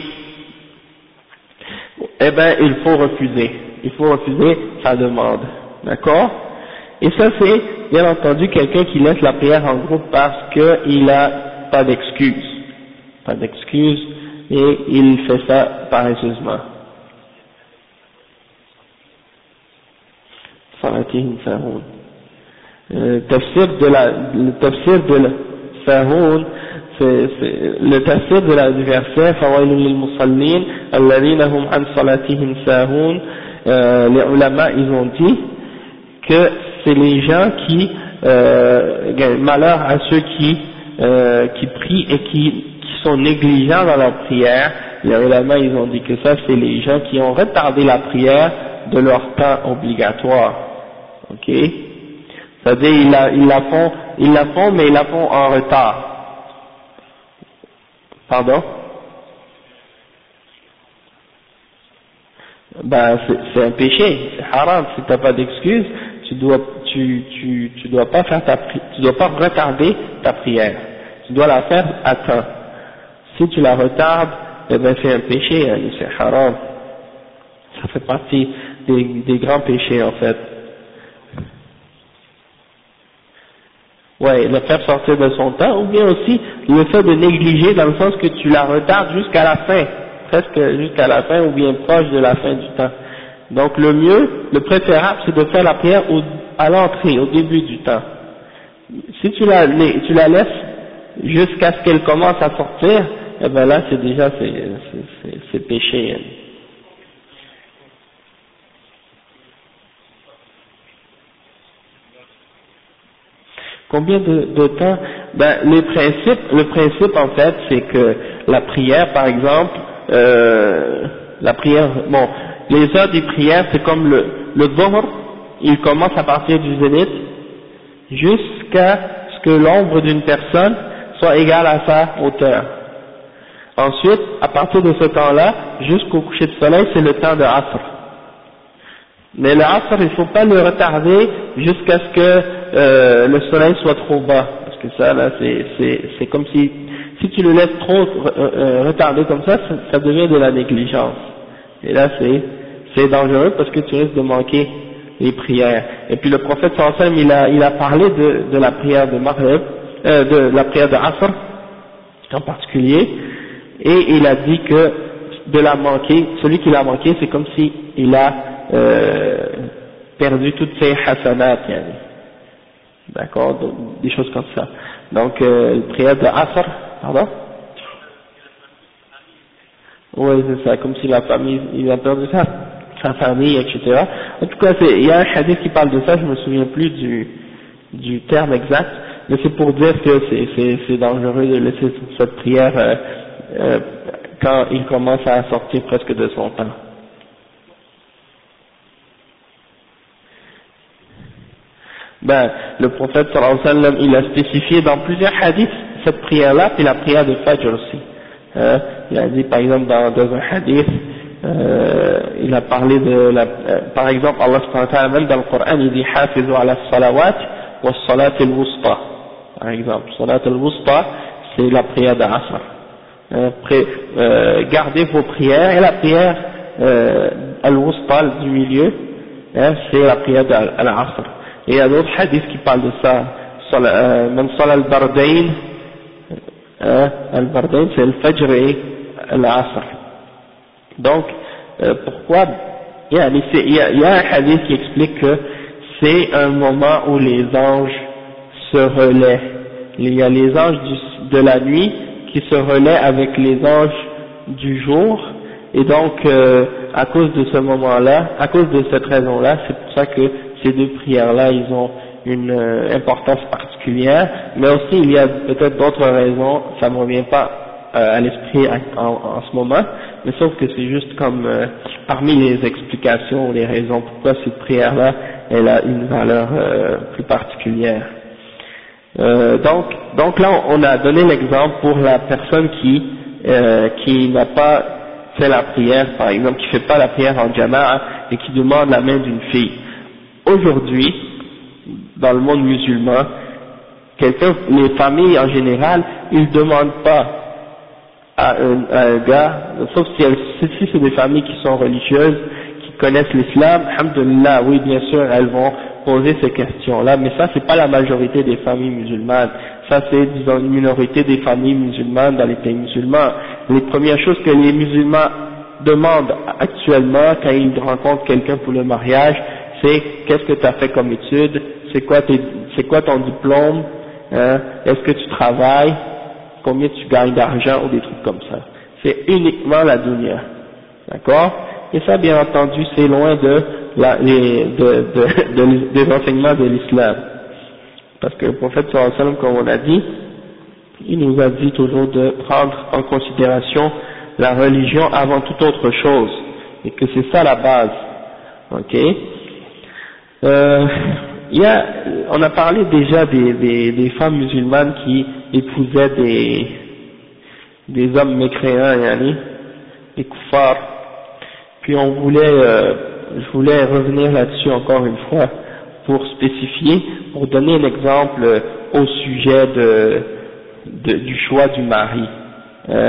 eh bien il faut refuser, il faut refuser sa demande, d'accord? Et ça c'est bien entendu quelqu'un qui laisse la prière en groupe parce qu'il n'a pas d'excuse, pas d'excuse, et il fait ça paresseusement. Salatihim sahun. Le tafsir de la, le tafsir de la sahun, c'est, c'est le tafsir de la, du verset fawailun lil musallin alladhina hum an salatihim sahun. Euh, les ulama ils ont dit que c'est les gens qui, euh, malheur à ceux qui, euh, qui prient et qui, qui sont négligents dans leur prière. Les ulama ils ont dit que ça c'est les gens qui ont retardé la prière de leur temps obligatoire. Ok? C'est-à-dire ils la, ils la font, ils la font mais ils la font en retard. Pardon? Ben c'est, c'est un péché, c'est haram. Si t'as pas d'excuse, tu dois, tu, tu, tu dois pas faire ta pri- tu dois pas retarder ta prière. Tu dois la faire à temps. Si tu la retardes, eh ben c'est un péché, hein, c'est haram. Ça fait partie des, des grands péchés en fait. Ouais, le faire sortir de son temps, ou bien aussi le fait de négliger dans le sens que tu la retardes jusqu'à la fin, presque jusqu'à la fin ou bien proche de la fin du temps. Donc le mieux, le préférable, c'est de faire la prière au, à l'entrée, au début du temps. Si tu la, tu la laisses jusqu'à ce qu'elle commence à sortir, eh ben là c'est déjà c'est, c'est, c'est, c'est péché. Hein. Combien de, de temps? Ben, les principes, le principe en fait, c'est que la prière, par exemple, euh, la prière, bon, les heures des prières, c'est comme le, le dhuhr, il commence à partir du zénith jusqu'à ce que l'ombre d'une personne soit égale à sa hauteur. Ensuite, à partir de ce temps-là, jusqu'au coucher du soleil, c'est le temps de Asr. Mais le asr, il ne faut pas le retarder jusqu'à ce que euh, le soleil soit trop bas, parce que ça, là, c'est c'est c'est comme si si tu le laisses trop euh, euh, retarder comme ça, ça, ça devient de la négligence. Et là, c'est c'est dangereux parce que tu risques de manquer les prières. Et puis le prophète sallallahu alayhi wa sallam, il a il a parlé de de la prière de Maghrib, euh, de la prière de Asr en particulier, et il a dit que de la manquer, celui qui l'a manqué, c'est comme si il a euh, perdu toutes ses hasanat, yani. D'accord, donc, des choses comme ça. Donc euh, prière de Asr, pardon. Oui, c'est ça, comme si la famille, il a perdu sa, sa famille, et cetera. En tout cas, c'est, il y a un hadith qui parle de ça, je me souviens plus du, du terme exact, mais c'est pour dire que c'est, c'est, c'est dangereux de laisser cette prière euh, euh, quand il commence à sortir presque de son temps. Ben, le prophète sallallahu alayhi wa sallam, il a spécifié dans plusieurs hadiths cette prière-là, puis la prière de Fajr aussi. Euh, il a dit par exemple dans, dans un hadith, euh, il a parlé de la, euh, par exemple Allah subhanahu wa ta'ala, même dans le Coran, il dit hafizu ala salawat wa salat al-wusta. Par exemple, salat al-wusta, c'est la prière d'Asr. Euh, euh, gardez vos prières, et la prière euh, al-wusta du milieu, hein, c'est la prière d'Al-Asr. Et il y a d'autres hadiths qui parlent de ça. Man sala al-bardayn, al-bardayn c'est al-fajr et al-asr. Donc, euh, pourquoi il y, a, il, y a, il y a un hadith qui explique que c'est un moment où les anges se relaient. Il y a les anges du, de la nuit qui se relaient avec les anges du jour, et donc euh, à cause de ce moment-là, à cause de cette raison-là, c'est pour ça que ces deux prières-là, ils ont une euh, importance particulière, mais aussi il y a peut-être d'autres raisons, ça ne me revient pas euh, à l'esprit en, en ce moment, mais sauf que c'est juste comme euh, parmi les explications, les raisons pourquoi cette prière-là, elle a une valeur euh, plus particulière. Euh, donc, donc là, on a donné l'exemple pour la personne qui euh, qui n'a pas fait la prière, par exemple, qui fait pas la prière en jama'a et qui demande la main d'une fille. Aujourd'hui, dans le monde musulman, quelqu'un, les familles en général, ils ne demandent pas à un, à un gars, sauf si, elles, si c'est des familles qui sont religieuses, qui connaissent l'islam, alhamdulillah, oui bien sûr, elles vont poser ces questions-là, mais ça c'est pas la majorité des familles musulmanes, ça c'est disons une minorité des familles musulmanes dans les pays musulmans. Les premières choses que les musulmans demandent actuellement quand ils rencontrent quelqu'un pour le mariage, c'est qu'est-ce que tu as fait comme étude, c'est quoi, tes, c'est quoi ton diplôme, hein, est-ce que tu travailles, combien tu gagnes d'argent ou des trucs comme ça. C'est uniquement la dunya, d'accord? Et ça, bien entendu, c'est loin de, la, les, de, de, de, des enseignements de l'islam. Parce que le prophète sallallahu alayhi wa sallam, comme on a dit, il nous a dit toujours de prendre en considération la religion avant toute autre chose, et que c'est ça la base, ok? Euh, il y a, on a parlé déjà des, des, des femmes musulmanes qui épousaient des, des hommes mécréants, yani, des kuffars. Puis on voulait, euh, je voulais revenir là-dessus encore une fois pour spécifier, pour donner un exemple au sujet de, de, du choix du mari. Hein.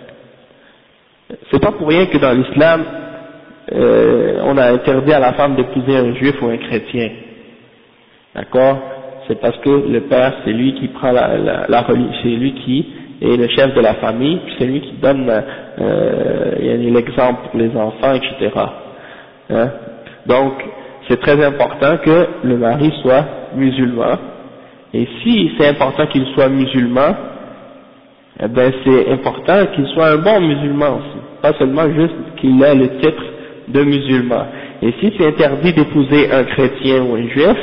C'est pas pour rien que dans l'islam, euh, on a interdit à la femme d'épouser un juif ou un chrétien. D'accord? C'est parce que le père, c'est lui qui prend la, la, la religion, c'est lui qui est le chef de la famille, puis c'est lui qui donne euh, l'exemple pour les enfants, et cetera. Hein? Donc, c'est très important que le mari soit musulman, et si c'est important qu'il soit musulman, eh ben c'est important qu'il soit un bon musulman aussi, pas seulement juste qu'il ait le titre de musulman. Et si c'est interdit d'épouser un chrétien ou un juif,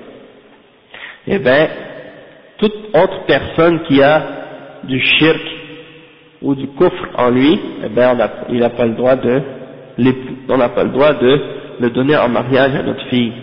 eh bien, toute autre personne qui a du shirk ou du kufr en lui, eh bien, il n'a pas le droit de on n'a pas le droit de le donner en mariage à notre fille.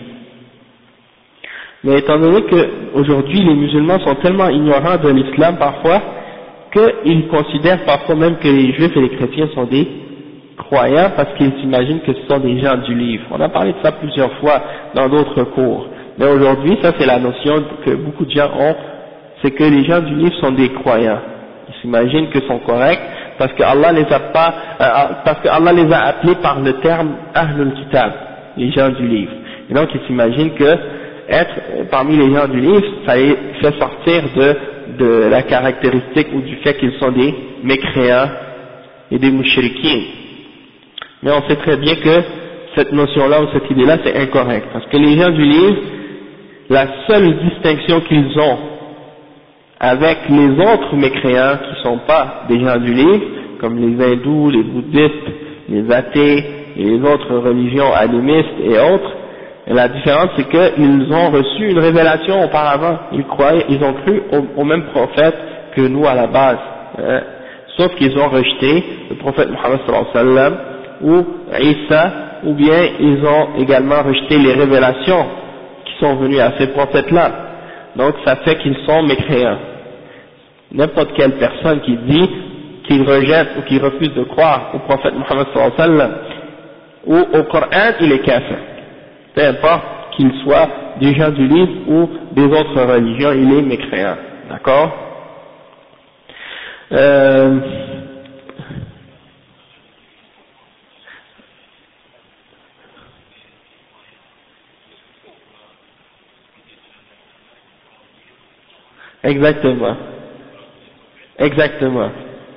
Mais étant donné qu'aujourd'hui les musulmans sont tellement ignorants de l'islam parfois, qu'ils considèrent parfois même que les juifs et les chrétiens sont des croyants parce qu'ils s'imaginent que ce sont des gens du livre. On a parlé de ça plusieurs fois dans d'autres cours. Mais aujourd'hui, ça c'est la notion que beaucoup de gens ont, c'est que les gens du livre sont des croyants. Ils s'imaginent que sont corrects parce que Allah les a pas, euh, parce que Allah les a appelés par le terme Ahlul Kitab, les gens du livre. Et donc ils s'imaginent que être parmi les gens du livre, ça les fait sortir de, de la caractéristique ou du fait qu'ils sont des mécréants et des mouchriquins. Mais on sait très bien que cette notion-là ou cette idée-là c'est incorrect, parce que les gens du livre, la seule distinction qu'ils ont avec les autres mécréants qui ne sont pas des gens du livre, comme les hindous, les bouddhistes, les athées et les autres religions animistes et autres, et la différence c'est qu'ils ont reçu une révélation auparavant, ils croyaient, ils ont cru au, au même prophète que nous à la base, hein, sauf qu'ils ont rejeté le prophète Mohammed sallallahu alayhi wa sallam ou Isa, ou bien ils ont également rejeté les révélations qui sont venues à ces prophètes-là. Donc ça fait qu'ils sont mécréants. N'importe quelle personne qui dit qu'il rejette ou qui refuse de croire au prophète Mohammed sallallahu alayhi wa sallam ou au Coran, il est kafir. Peu importe qu'il soit des gens du livre ou des autres religions, il est mécréant. D'accord? euh, Exactement. Exactement.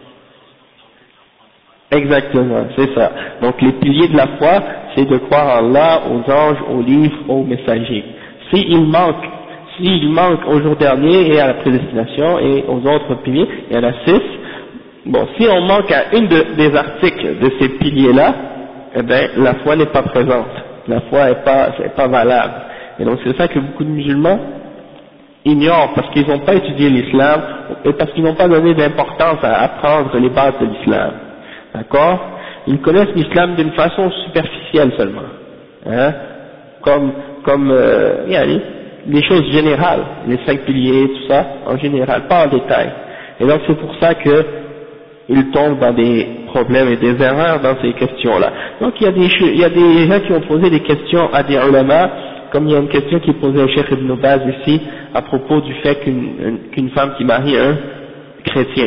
Exactement, c'est ça. Donc les piliers de la foi, c'est de croire en Allah, aux anges, aux livres, aux messagers. S'il manque, s'il manque au jour dernier et à la prédestination et aux autres piliers, il y en a six. Bon, si on manque à une de, des articles de ces piliers-là, eh bien la foi n'est pas présente. La foi n'est pas, c'est pas valable. Et donc c'est ça que beaucoup de musulmans ignorent parce qu'ils n'ont pas étudié l'islam et parce qu'ils n'ont pas donné d'importance à apprendre les bases de l'islam. D'accord? Ils connaissent l'islam d'une façon superficielle seulement, hein? Comme, comme, euh, yani, les choses générales, les cinq piliers, tout ça, en général, pas en détail. Et donc c'est pour ça que ils tombent dans des problèmes et des erreurs dans ces questions-là. Donc il y a des, il y a des gens qui ont posé des questions à des ulama, comme il y a une question qui est posée au Cheikh Ibn Baz ici, à propos du fait qu'une, qu'une femme qui marie un chrétien.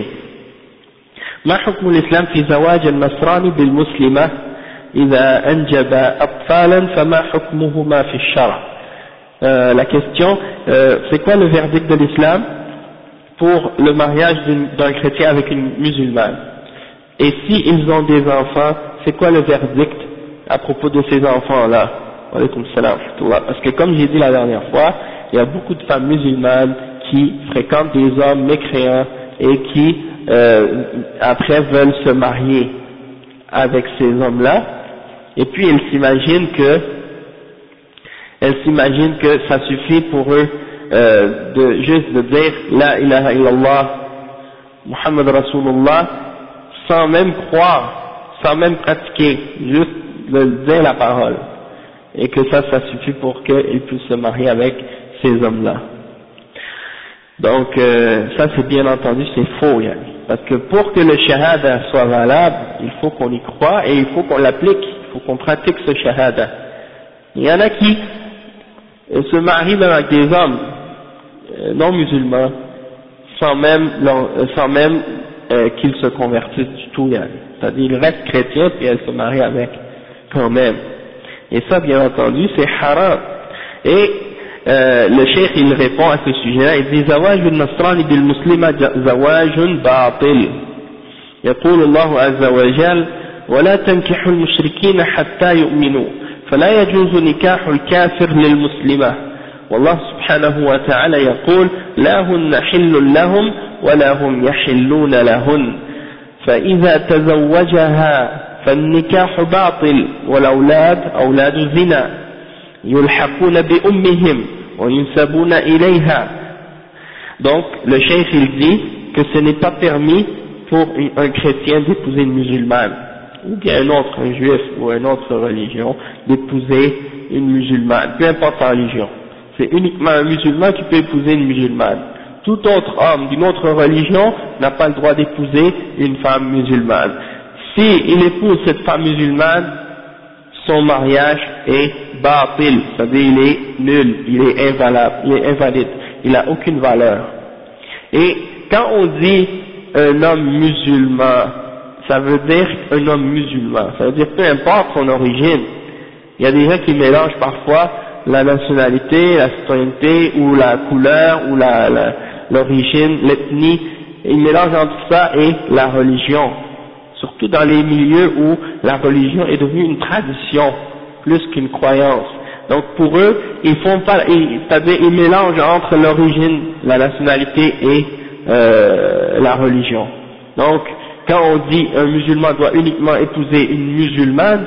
ما حكم الإسلام في زواج النصراني بالمسلمة إذا أنجب أطفالا فما حكمهما في الشرع. euh, La question, euh, c'est quoi le verdict de l'islam pour le mariage d'un chrétien avec une musulmane? Et si ils ont des enfants, c'est quoi le verdict à propos de ces enfants-là? Wa alaykoum salam. Parce que comme j'ai dit la dernière fois, il y a beaucoup de femmes musulmanes qui fréquentent des hommes mécréants et qui Euh, après veulent se marier avec ces hommes-là, et puis elles s'imaginent que elles s'imaginent que ça suffit pour eux euh, de juste de dire la ilaha illallah Muhammad Rasulullah sans même croire, sans même pratiquer, juste de dire la parole, et que ça, ça suffit pour qu'ils puissent se marier avec ces hommes-là. Donc euh, ça c'est bien entendu, c'est faux, yani. Parce que pour que le shahada soit valable, il faut qu'on y croit et il faut qu'on l'applique, il faut qu'on pratique ce shahada. Il y en a qui euh, se marient même avec des hommes euh, non musulmans sans même, euh, sans même euh, qu'ils se convertissent du tout, yani. C'est-à-dire ils restent chrétiens puis elles se marient avec quand même. Et ça bien entendu c'est haram. Et Euh, le cheikh il répond à ce sujet-là, il dit زواج النصراني بالمسلمة زواج باطل. يقول الله عز وجل ولا تنكحوا المشركين حتى يؤمنوا فلا يجوز نكاح الكافر للمسلمة. والله سبحانه وتعالى يقول لا هن حل لهم ولا هم يحلون لهن فإذا تزوجها فالنكاح باطل والأولاد أولاد زنا يلحقون بأمهم وينسبون إليها. Donc le cheikh il dit que ce n'est pas permis pour un chrétien d'épouser une musulmane ou bien un autre, un juif ou une autre religion, d'épouser une musulmane, peu importe la religion. C'est uniquement un musulman qui peut épouser une musulmane. Tout autre homme d'une autre religion n'a pas le droit d'épouser une femme musulmane, si il épouse cette femme musulmane, son mariage est batil, c'est-à-dire il est nul, il est invalable, il est invalide, il n'a aucune valeur. Et quand on dit un homme musulman, ça veut dire un homme musulman, ça veut dire peu importe son origine. Il y a des gens qui mélangent parfois la nationalité, la citoyenneté, ou la couleur, ou la, la, l'origine, l'ethnie, ils mélangent entre ça et la religion. Surtout dans les milieux où la religion est devenue une tradition plus qu'une croyance. Donc pour eux, ils font pas, ils, c'est-à-dire ils mélangent entre l'origine, la nationalité et euh, la religion. Donc quand on dit un musulman doit uniquement épouser une musulmane,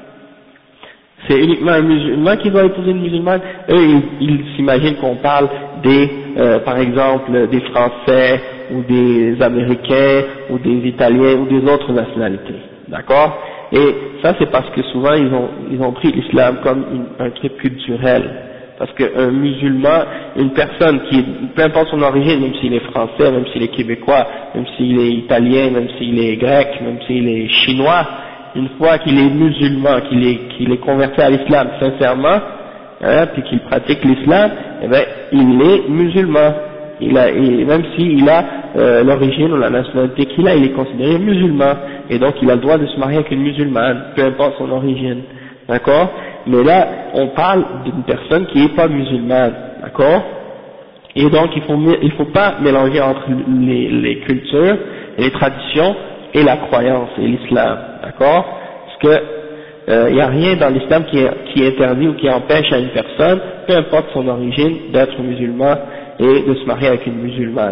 c'est uniquement un musulman qui doit épouser une musulmane. Eux, ils, ils s'imaginent qu'on parle des, euh, par exemple, des Français ou des Américains ou des Italiens ou des autres nationalités, d'accord? Et ça, c'est parce que souvent ils ont ils ont pris l'islam comme une, un truc culturel, parce qu'un musulman, une personne qui, peu importe son origine, même s'il est français, même s'il est québécois, même s'il est italien, même s'il est grec, même s'il est chinois, une fois qu'il est musulman, qu'il est qu'il est converti à l'islam sincèrement, hein, puis qu'il pratique l'islam, eh ben il est musulman. Il a, et même s'il a euh, l'origine ou la nationalité qu'il a, il est considéré musulman, et donc il a le droit de se marier avec une musulmane, peu importe son origine, d'accord? Mais là, on parle d'une personne qui n'est pas musulmane, d'accord? Et donc il faut il faut pas mélanger entre les, les cultures, et les traditions et la croyance et l'islam, d'accord? Parce que il n'y a rien dans l'islam qui, qui interdit ou qui empêche à une personne, peu importe son origine, d'être musulman et de se marier avec une musulmane.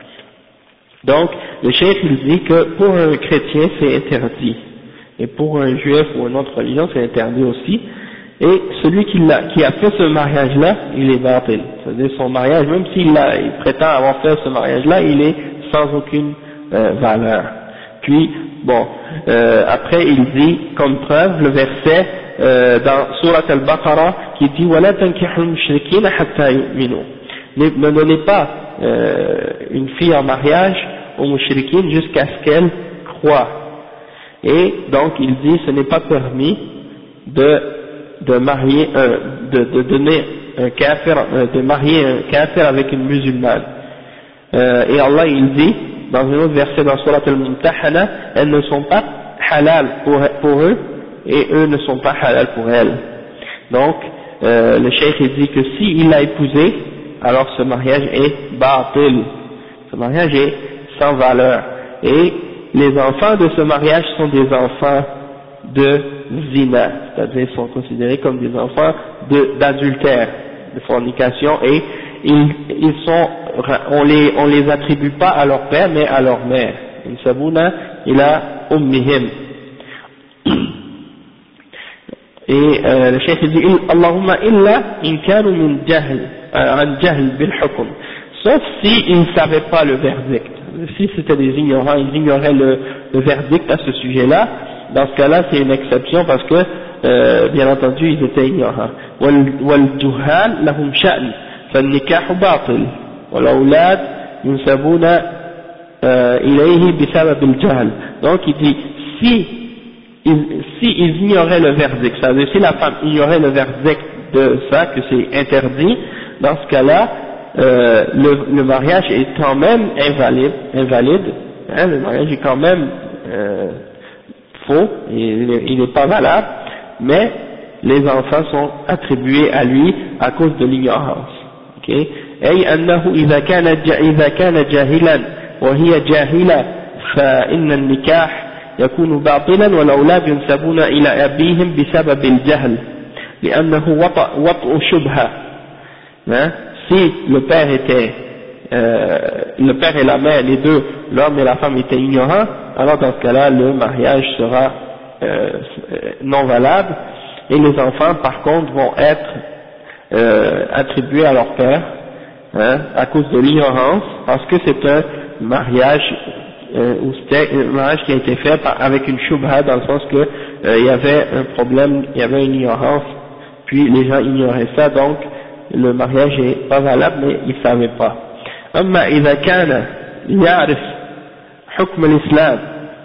Donc, le cheikh il dit que pour un chrétien c'est interdit, et pour un juif ou une autre religion c'est interdit aussi, et celui qui a, qui a fait ce mariage-là, il est batil, c'est-à-dire son mariage, même s'il a, il prétend avoir fait ce mariage-là, il est sans aucune euh, valeur. Puis, bon, euh, après il dit, comme preuve, le verset euh, dans Surat al-Baqarah qui dit « وَلَا تَنْكِحُوا الْمُشْرِكِينَ حَتَّى يُؤْمِنُوا » Ne donnez pas euh, une fille en mariage aux mushrikines jusqu'à ce qu'elle croie. Et donc il dit ce n'est pas permis de, de marier un, de, de donner un kafir, de marier un kafir avec une musulmane. Euh, et Allah il dit dans un autre verset dans Surat al-Mumtahana, elles ne sont pas halal pour, pour eux et eux ne sont pas halal pour elles. Donc euh, le cheikh il dit que s'il l'a épousé, alors ce mariage est batil, ce mariage est sans valeur, et les enfants de ce mariage sont des enfants de zina, c'est-à-dire sont considérés comme des enfants de, d'adultère, de fornication, et ils, ils sont, on les, on les attribue pas à leur père mais à leur mère. Sabuna ila ummihim. Et euh, le cheikh dit Allahumma illa in kanu min jahl an jahl bil hukm, sauf si ils ne savaient pas le verdict. Si c'était des ignorants, ils ignoraient le, le verdict à ce sujet-là. Dans ce cas-là, c'est une exception parce que euh, bien entendu ils étaient ignorants. Wal juhal lahum sha'n fal nikah batil wal awlad yunsabuna ilayhi bisabab al jahl. Donc il dit si Ils, si ils ignoraient le verdict, c'est-à-dire si la femme ignorait le verdict de ça, que c'est interdit, dans ce cas-là, euh, le, le mariage est quand même invalide, invalide hein, le mariage est quand même euh, faux, il n'est pas valable, mais les enfants sont attribués à lui à cause de l'ignorance. Okay? أي أنه إذا كان إذا كان جاهلا وهي جاهلة فإن النكاح يكون باطلا والأولاد ينسبون إلى أبيهم بسبب الجهل لأنه وطأ وطء شبهة. Si le père était euh, le père et la mère, les deux, l'homme et la femme étaient ignorants, alors dans ce cas-là le mariage sera euh, non valable et les enfants par contre vont être euh, attribués à leur père hein, à cause de l'ignorance, parce que c'est un mariage Euh, où c'était un mariage qui a été fait par, avec une shubha, dans le sens que euh, il y avait un problème, il y avait une ignorance, puis les gens ignoraient ça, donc le mariage est pas valable, mais ils ne savaient pas. أما إذا كان يعرف حكم الإسلام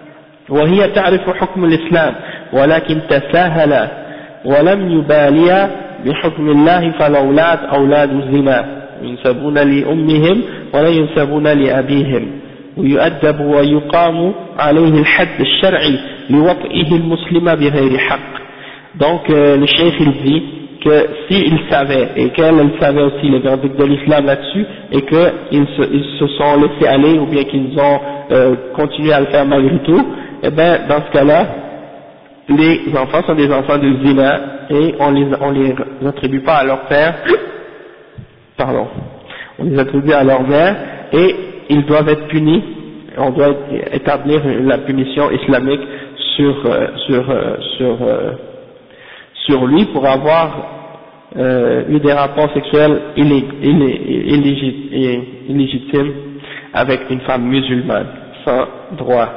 وهي تعرف حكم الإسلام ولكن تساهل ولم يبالي بحكم الله فالأولاد أولاد الزنا ينسبون لأمهم ولا ينسبون لأبيهم ويؤدب ويقام عليه الحد الشرعي لوطئه المسلم بغير حق. Donc euh, le cheikh il dit que s'il savait, et qu'elle elle savait aussi les verdicts de l'islam là-dessus, et qu'ils se, ils se sont laissés aller, ou bien qu'ils ont euh, continué à le faire malgré tout, et bien dans ce cas-là, les enfants sont des enfants de zina, et on les, on les attribue pas à leur père, pardon, on les attribue à leur mère, et ils doivent être punis, on doit établir la punition islamique sur, euh, sur, euh, sur, euh, sur lui pour avoir euh, eu des rapports sexuels illég, illég, illég, illégitimes avec une femme musulmane, sans droit.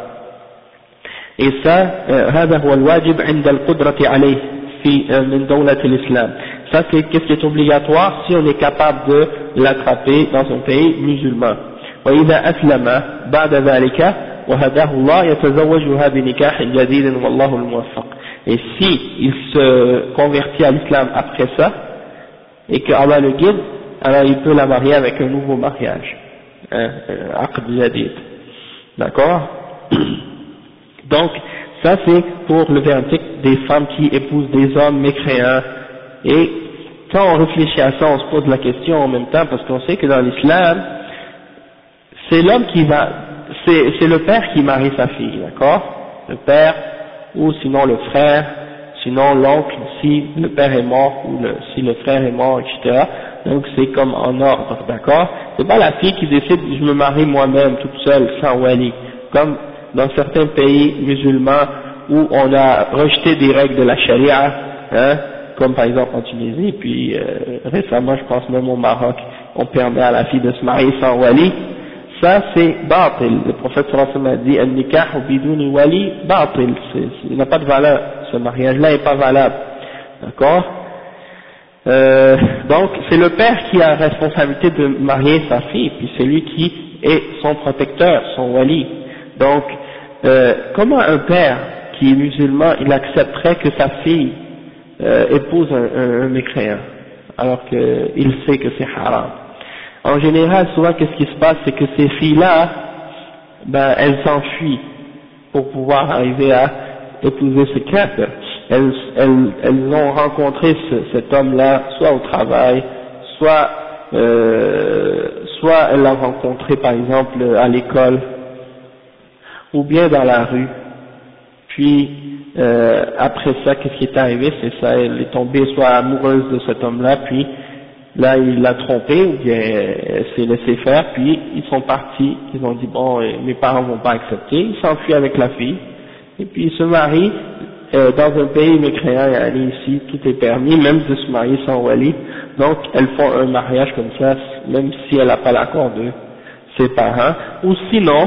Et ça, هذا هو الواجب عند القدرة عليه في من دولة الإسلام. Ça c'est qu'est-ce qui est obligatoire si on est capable de l'attraper dans un pays musulman. وإذا أسلم بعد ذلك وهداه الله يتزوجها بنكاح جديد والله الموفق. Et si il se convertit à l'islam après ça et que Allah le guide, alors il peut la marier avec un nouveau mariage, un aqd jadid. D'accord? Donc ça c'est pour le verdict des femmes qui épousent des hommes mécréants. Et quand on réfléchit à ça, on se pose la question en même temps, parce qu'on sait que dans l'islam c'est l'homme qui va, c'est, c'est le père qui marie sa fille, d'accord? Le père, ou sinon le frère, sinon l'oncle, si le père est mort, ou le, si le frère est mort, et cetera. Donc c'est comme en ordre, d'accord? C'est pas la fille qui décide, je me marie moi-même, toute seule, sans wali. Comme dans certains pays musulmans, où on a rejeté des règles de la charia, hein, comme par exemple en Tunisie, puis euh, récemment, je pense même au Maroc, on permet à la fille de se marier sans wali. Ça c'est batil. Le prophète sallallahu alayhi wa sallam a dit al-nikah bidouni wali batil, il n'a pas de valeur, ce mariage-là n'est pas valable, d'accord? Euh, donc c'est le père qui a la responsabilité de marier sa fille, puis c'est lui qui est son protecteur, son wali. Donc euh, comment un père qui est musulman, il accepterait que sa fille euh, épouse un, un, un mécréant, alors qu'il sait que c'est haram? En général, souvent, qu'est-ce qui se passe, c'est que ces filles-là, ben, elles s'enfuient pour pouvoir arriver à épouser ce kafir. Elles, elles, elles ont rencontré ce, cet homme-là, soit au travail, soit, euh, soit elles l'ont rencontré, par exemple, à l'école, ou bien dans la rue. Puis, euh, après ça, qu'est-ce qui est arrivé, c'est ça, elle est tombée soit amoureuse de cet homme-là, puis là il l'a trompé ou bien elle s'est laissé faire, puis ils sont partis, ils ont dit bon mes parents vont pas accepter, ils s'enfuient avec la fille, et puis ils se marient euh, dans un pays mécréant, et aller ici tout est permis, même de se marier sans wali, donc elles font un mariage comme ça, même si elle n'a pas l'accord de ses parents, ou sinon,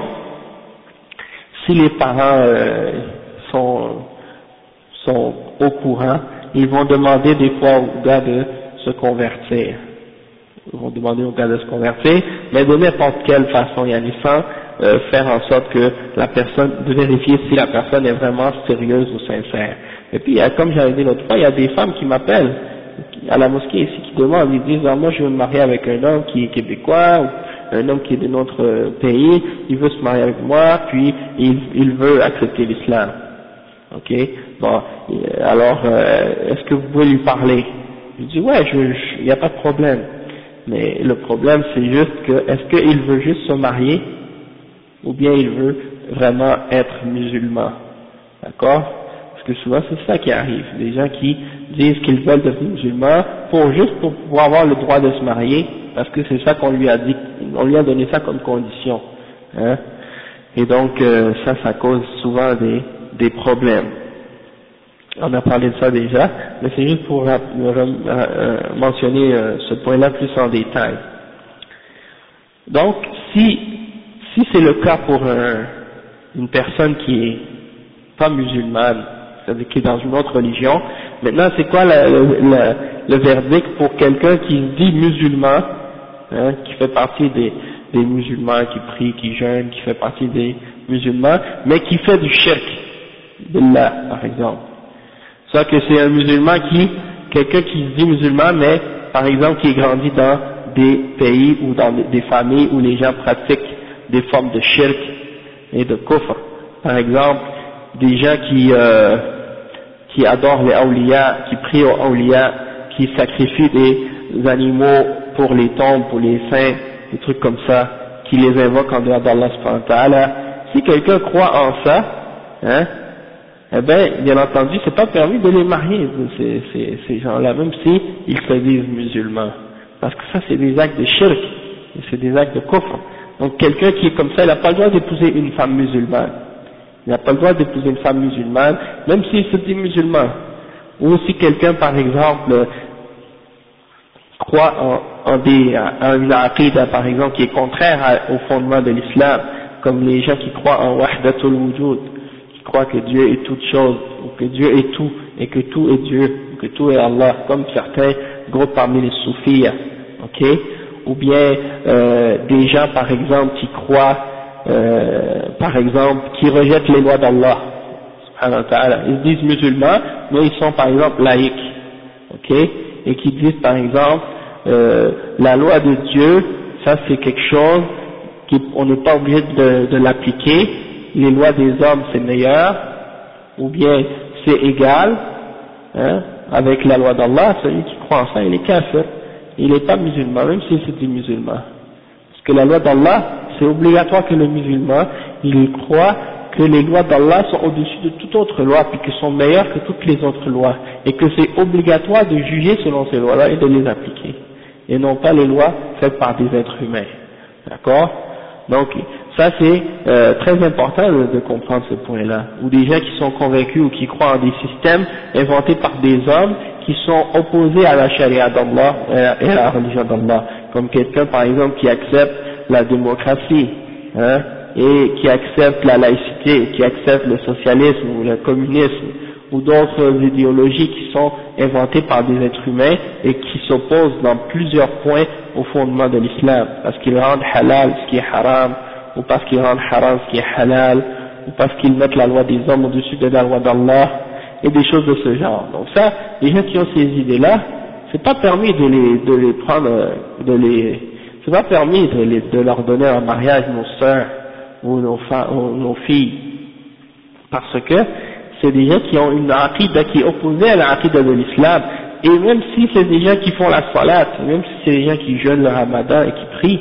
si les parents euh, sont, sont au courant, ils vont demander des fois au gars de se convertir. Ils vont demander au gars de se convertir, mais de n'importe quelle façon, il y a sans euh, faire en sorte que la personne, de vérifier si la personne est vraiment sérieuse ou sincère. Et puis, comme j'avais dit l'autre fois, il y a des femmes qui m'appellent à la mosquée ici, qui demandent, ils disent, ah, moi je veux me marier avec un homme qui est québécois, ou un homme qui est de notre pays, il veut se marier avec moi, puis il, il veut accepter l'islam. Ok? Bon, alors, euh, est-ce que vous pouvez lui parler? Je dis ouais, il n'y a pas de problème, mais le problème c'est juste que est-ce qu'il veut juste se marier ou bien il veut vraiment être musulman, d'accord? Parce que souvent c'est ça qui arrive, des gens qui disent qu'ils veulent devenir musulmans pour juste pour pouvoir avoir le droit de se marier, parce que c'est ça qu'on lui a dit, on lui a donné ça comme condition, hein? Et donc euh, ça, ça cause souvent des, des problèmes. On a parlé de ça déjà, mais c'est juste pour euh, euh, mentionner euh, ce point-là plus en détail. Donc, si, si c'est le cas pour un, une personne qui est pas musulmane, c'est-à-dire qui est dans une autre religion, maintenant c'est quoi la, la, le verdict pour quelqu'un qui se dit musulman, hein, qui fait partie des, des musulmans, qui prie, qui jeûne, qui fait partie des, musulman, mais qui fait du shirk, billah, par exemple. Soit que c'est un musulman qui, quelqu'un qui se dit musulman, mais par exemple qui est grandi dans des pays ou dans des familles où les gens pratiquent des formes de shirk et de kufr. Par exemple, des gens qui, euh, qui adorent les awliya, qui prient aux awliya, qui sacrifient des animaux pour les tombes, pour les saints, des trucs comme ça, qui les invoquent en dehors d'Allah subhanahu wa ta'ala. Si quelqu'un croit en ça, hein, eh bien, bien entendu, c'est pas permis de les marier, ces, ces, ces gens-là, même si ils se disent musulmans. Parce que ça, c'est des actes de shirk, c'est des actes de kufr. Donc, quelqu'un qui est comme ça, il n'a pas le droit d'épouser une femme musulmane. Il n'a pas le droit d'épouser une femme musulmane, même s'il se dit musulman. Ou si quelqu'un, par exemple, croit en, en, des, en une aqida, par exemple, qui est contraire à, au fondement de l'islam, comme les gens qui croient en wahdatul wujud, qui croient que Dieu est toute chose, ou que Dieu est tout, et que tout est Dieu, ou que tout est Allah, comme certains groupes parmi les soufis, ok, ou bien euh, des gens, par exemple, qui croient, euh, par exemple, qui rejettent les lois d'Allah, subhanahu wa ta'ala. Ils se disent musulmans, mais ils sont, par exemple, laïcs, ok, et qui disent, par exemple, euh, la loi de Dieu, ça c'est quelque chose qu'on n'est pas obligé de, de l'appliquer, les lois des hommes c'est meilleur, ou bien c'est égal, hein, avec la loi d'Allah. Celui qui croit en ça, il est kafir, il n'est pas musulman, même s'il se dit musulman. Parce que la loi d'Allah, c'est obligatoire que le musulman, il croit que les lois d'Allah sont au-dessus de toute autre loi, puis qu'elles sont meilleures que toutes les autres lois, et que c'est obligatoire de juger selon ces lois-là et de les appliquer, et non pas les lois faites par des êtres humains. D'accord? Donc, ça c'est euh, très important de, de comprendre ce point-là. Ou des gens qui sont convaincus ou qui croient en des systèmes inventés par des hommes qui sont opposés à la charia d'Allah et à la religion d'Allah. Comme quelqu'un par exemple qui accepte la démocratie, hein, et qui accepte la laïcité, ou qui accepte le socialisme ou le communisme, ou d'autres idéologies qui sont inventées par des êtres humains et qui s'opposent dans plusieurs points au fondement de l'islam, parce qu'ils rendent halal ce qui est haram, ou parce qu'ils rendent haram ce qui est halal, ou parce qu'ils mettent la loi des hommes au-dessus de la loi d'Allah, et des choses de ce genre. Donc ça, les gens qui ont ces idées-là, c'est pas permis de les, de les prendre, de les, c'est pas permis de, les, de leur donner en mariage nos sœurs ou nos, ou nos filles, parce que c'est des gens qui ont une aqida qui est opposée à la aqida de l'islam, et même si c'est des gens qui font la salat, même si c'est des gens qui jeûnent le ramadan et qui prient,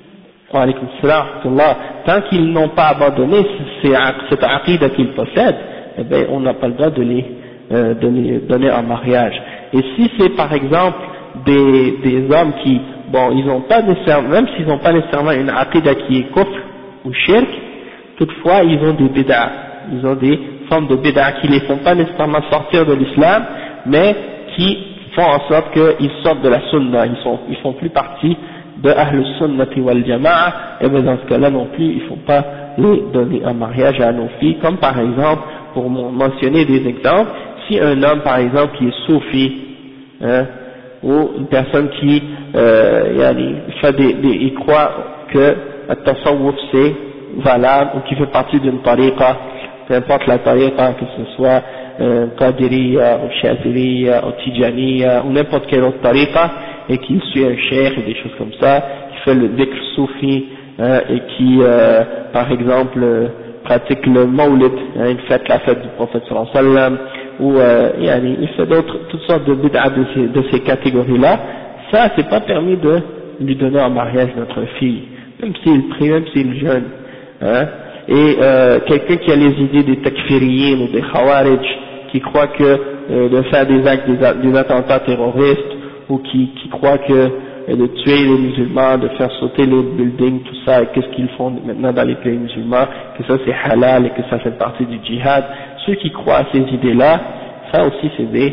tant qu'ils n'ont pas abandonné cette aqida qu'ils possèdent, eh bien on n'a pas le droit de les, euh, de les donner en mariage. Et si c'est par exemple des, des hommes qui, bon, ils n'ont pas nécessairement, même s'ils n'ont pas nécessairement une aqida qui est kufr ou shirk, toutefois ils ont des bid'a, ils ont des formes de bid'a qui les font pas nécessairement sortir de l'islam, mais qui font en sorte qu'ils sortent de la sunna, ils sont, ils font plus partie de Ahl Sunnati wal Jama'a, et bien dans ce cas-là non plus, il ne faut pas les donner en mariage à nos filles, comme par exemple, pour mentionner des exemples, si un homme par exemple qui est soufi, hein, ou une personne qui euh, fait des, des, il croit que le tasawwuf c'est valable, ou qui fait partie d'une tariqa, peu importe la tariqa, que ce soit euh, Qadiriya, ou Shaziliya, ou Tijaniya, ou n'importe quelle autre tariqa, et qui suit un cheikh et des choses comme ça, qui fait le dhikr soufi, hein, et qui, euh, par exemple, euh, pratique le mawlid, hein, il fait la fête du prophète sallallahu alayhi wa sallam, ou euh, il fait d'autres, toutes sortes de bid'a de ces, de ces catégories-là, ça c'est pas permis de lui donner en mariage notre fille, même s'il prie, même s'il jeûne, hein. Et euh, quelqu'un qui a les idées des takfiriyin ou des khawarij, qui croit que euh, de faire des actes, des, des attentats terroristes, ou qui, qui croient que euh, de tuer les musulmans, de faire sauter les buildings, tout ça, et qu'est-ce qu'ils font maintenant dans les pays musulmans, que ça c'est halal et que ça fait partie du djihad. Ceux qui croient à ces idées-là, ça aussi c'est des,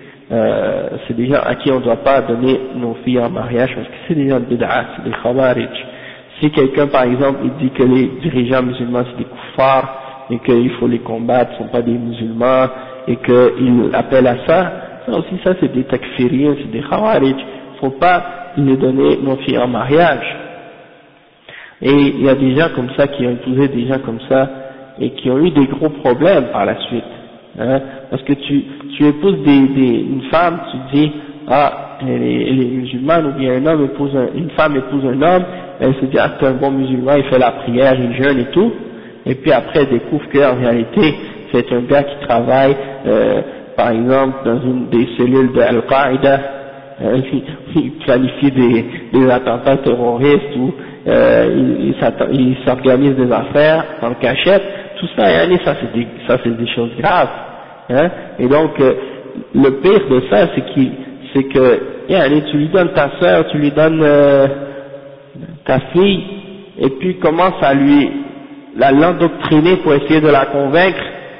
euh, c'est des gens à qui on ne doit pas donner nos filles en mariage, parce que c'est des gens de bid'a, c'est des khawarij. Si quelqu'un par exemple il dit que les dirigeants musulmans c'est des kuffars, et qu'il faut les combattre, ils ne sont pas des musulmans, et qu'il appelle à ça, ça aussi ça c'est des takfiriens, c'est des khawarij, il ne faut pas les donner nos filles en mariage. Et il y a des gens comme ça qui ont épousé des gens comme ça et qui ont eu des gros problèmes par la suite. Hein, parce que tu, tu épouses des, des, une femme, tu dis, ah, elle est, elle est musulmane, ou bien un homme épouse un, une femme épouse un homme, elle se dit, ah, c'est un bon musulman, il fait la prière, il jeûne et tout, et puis après elle découvre qu'en réalité, c'est un gars qui travaille, euh, par exemple, dans une des cellules de Al-Qaïda, euh, il, il planifie des, des attentats terroristes, ou euh, il, il, il s'organise des affaires en cachette, tout ça, ça c'est des, ça c'est des choses graves. Hein, et donc, euh, le pire de ça, c'est qu'il, c'est que, allez, tu lui donnes ta sœur, tu lui donnes euh, ta fille, et puis commence à lui, la l'endoctriner pour essayer de la convaincre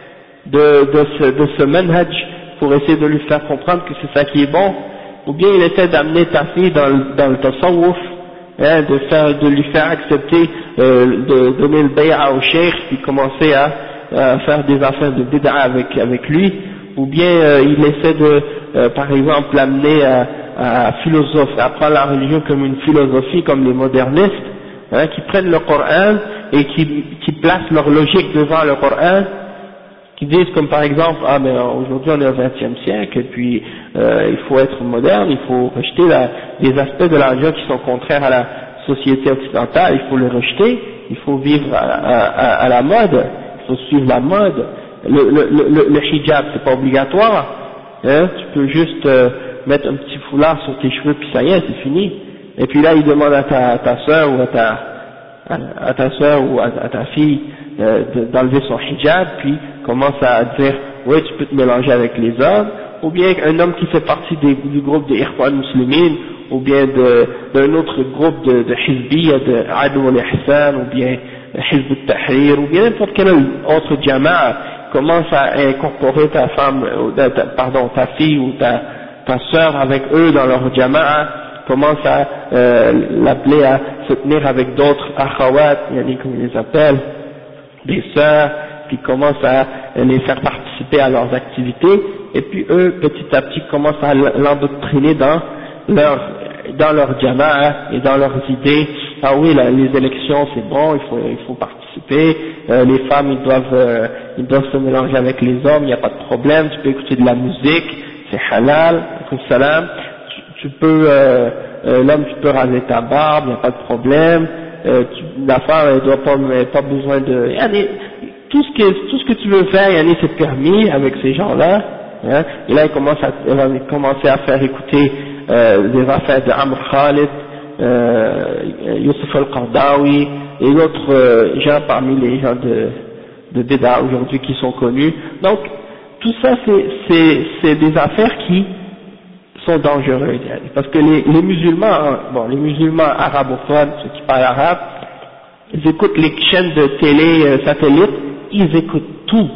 de, de ce, de ce manhaj, pour essayer de lui faire comprendre que c'est ça qui est bon, ou bien il essaie d'amener ta fille dans le, dans le tasawwuf, hein, de faire, de lui faire accepter, euh, de donner le bay'a au cheikh, puis commencer à, à faire des affaires de bid'a avec, avec lui, ou bien euh, il essaie de, euh, par exemple, l'amener à, à philosophe, à prendre la religion comme une philosophie, comme les modernistes, hein, qui prennent le Coran et qui, qui placent leur logique devant le Coran, qui disent comme par exemple, ah mais aujourd'hui on est au vingtième siècle, et puis euh, il faut être moderne, il faut rejeter la, les aspects de la religion qui sont contraires à la société occidentale, il faut les rejeter, il faut vivre à, à, à la mode, il faut suivre la mode. Le, le, le, le hijab c'est pas obligatoire, hein, tu peux juste euh, mettre un petit foulard sur tes cheveux puis ça y est, c'est fini. Et puis là il demande à ta, à ta soeur ou à ta, à, à ta soeur ou à, à ta fille euh, d'enlever son hijab, puis commence à dire oui tu peux te mélanger avec les hommes, ou bien un homme qui fait partie des, du groupe des Ikhwan Muslimin, ou bien d'un autre groupe de, de Hizbiyya, de Adou al-Ihsan, ou bien Hizb al-Tahrir, ou bien n'importe quel autre jama'a, commence à incorporer ta femme, ta, pardon, ta fille ou ta, ta sœur avec eux dans leur jama'a, commence à euh, l'appeler à se tenir avec d'autres akhawat, comme ils les appellent, des sœurs, puis commence à les faire participer à leurs activités, et puis eux, petit à petit, commencent à l'endoctriner dans leur, dans leur jama'a et dans leurs idées. Ah oui, là, les élections c'est bon, il faut, il faut participer, euh, les femmes ils doivent, euh, ils doivent se mélanger avec les hommes, il n'y a pas de problème, tu peux écouter de la musique, c'est halal, salam, tu, tu peux, euh, euh, l'homme tu peux raser ta barbe, il n'y a pas de problème, euh, tu, la femme elle doit pas, pas besoin de, yani, tout ce que, tout ce que tu veux faire, yani, c'est permis avec ces gens-là, hein, et là il commence à, il va commencer à faire écouter euh, des affaires de Amr Khalid, euh, Youssef al-Qardawi et d'autres euh, gens parmi les gens de, de Bida aujourd'hui qui sont connus. Donc tout ça c'est des affaires qui sont dangereuses, parce que les, les musulmans, bon les musulmans arabophones, ceux qui parlent arabe, ils écoutent les chaînes de télé euh, satellites, ils écoutent tout,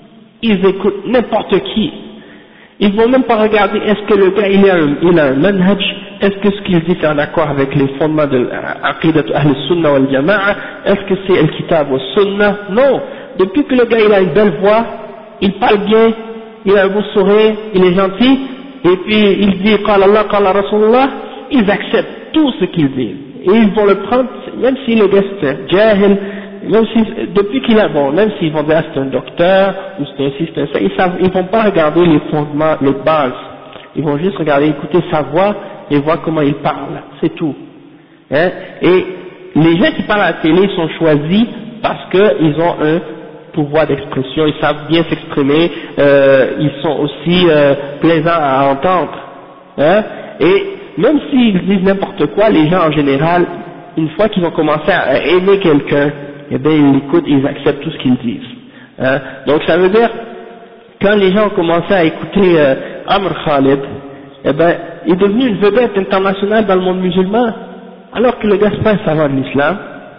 ils écoutent n'importe qui. Ils vont même pas regarder est-ce que le gars il a un, il a un manhaj, est-ce que ce qu'il dit c'est en accord avec les fondements de l'aqidat ahl sunnah wal jama'a, est-ce que c'est el kitab wa sunnah. Non, depuis que le gars il a une belle voix, il parle bien, il a un beau sourire, il est gentil, et puis il dit qala Allah qala Rasulullah, ils acceptent tout ce qu'il dit, et ils vont le prendre, même si le gars c'est un jahil, même si, depuis qu'il a, bon, même s'ils vont dire c'est un docteur, ou c'est un ci, c'est un ça, ils savent, ils vont pas regarder les fondements, les bases, ils vont juste regarder, écouter sa voix, et voir comment il parle, c'est tout. Hein? Et les gens qui parlent à la télé sont choisis parce qu'ils ont un pouvoir d'expression, ils savent bien s'exprimer, euh, ils sont aussi euh, plaisants à entendre. Hein? Et même s'ils disent n'importe quoi, les gens en général, une fois qu'ils ont commencé à aimer quelqu'un, eh bien ils l'écoutent, ils acceptent tout ce qu'ils disent. Hein? Donc ça veut dire, quand les gens ont commencé à écouter euh, Amr Khalid, eh ben il est devenu une vedette internationale dans le monde musulman, alors que le gars c'est pas un savant de l'islam,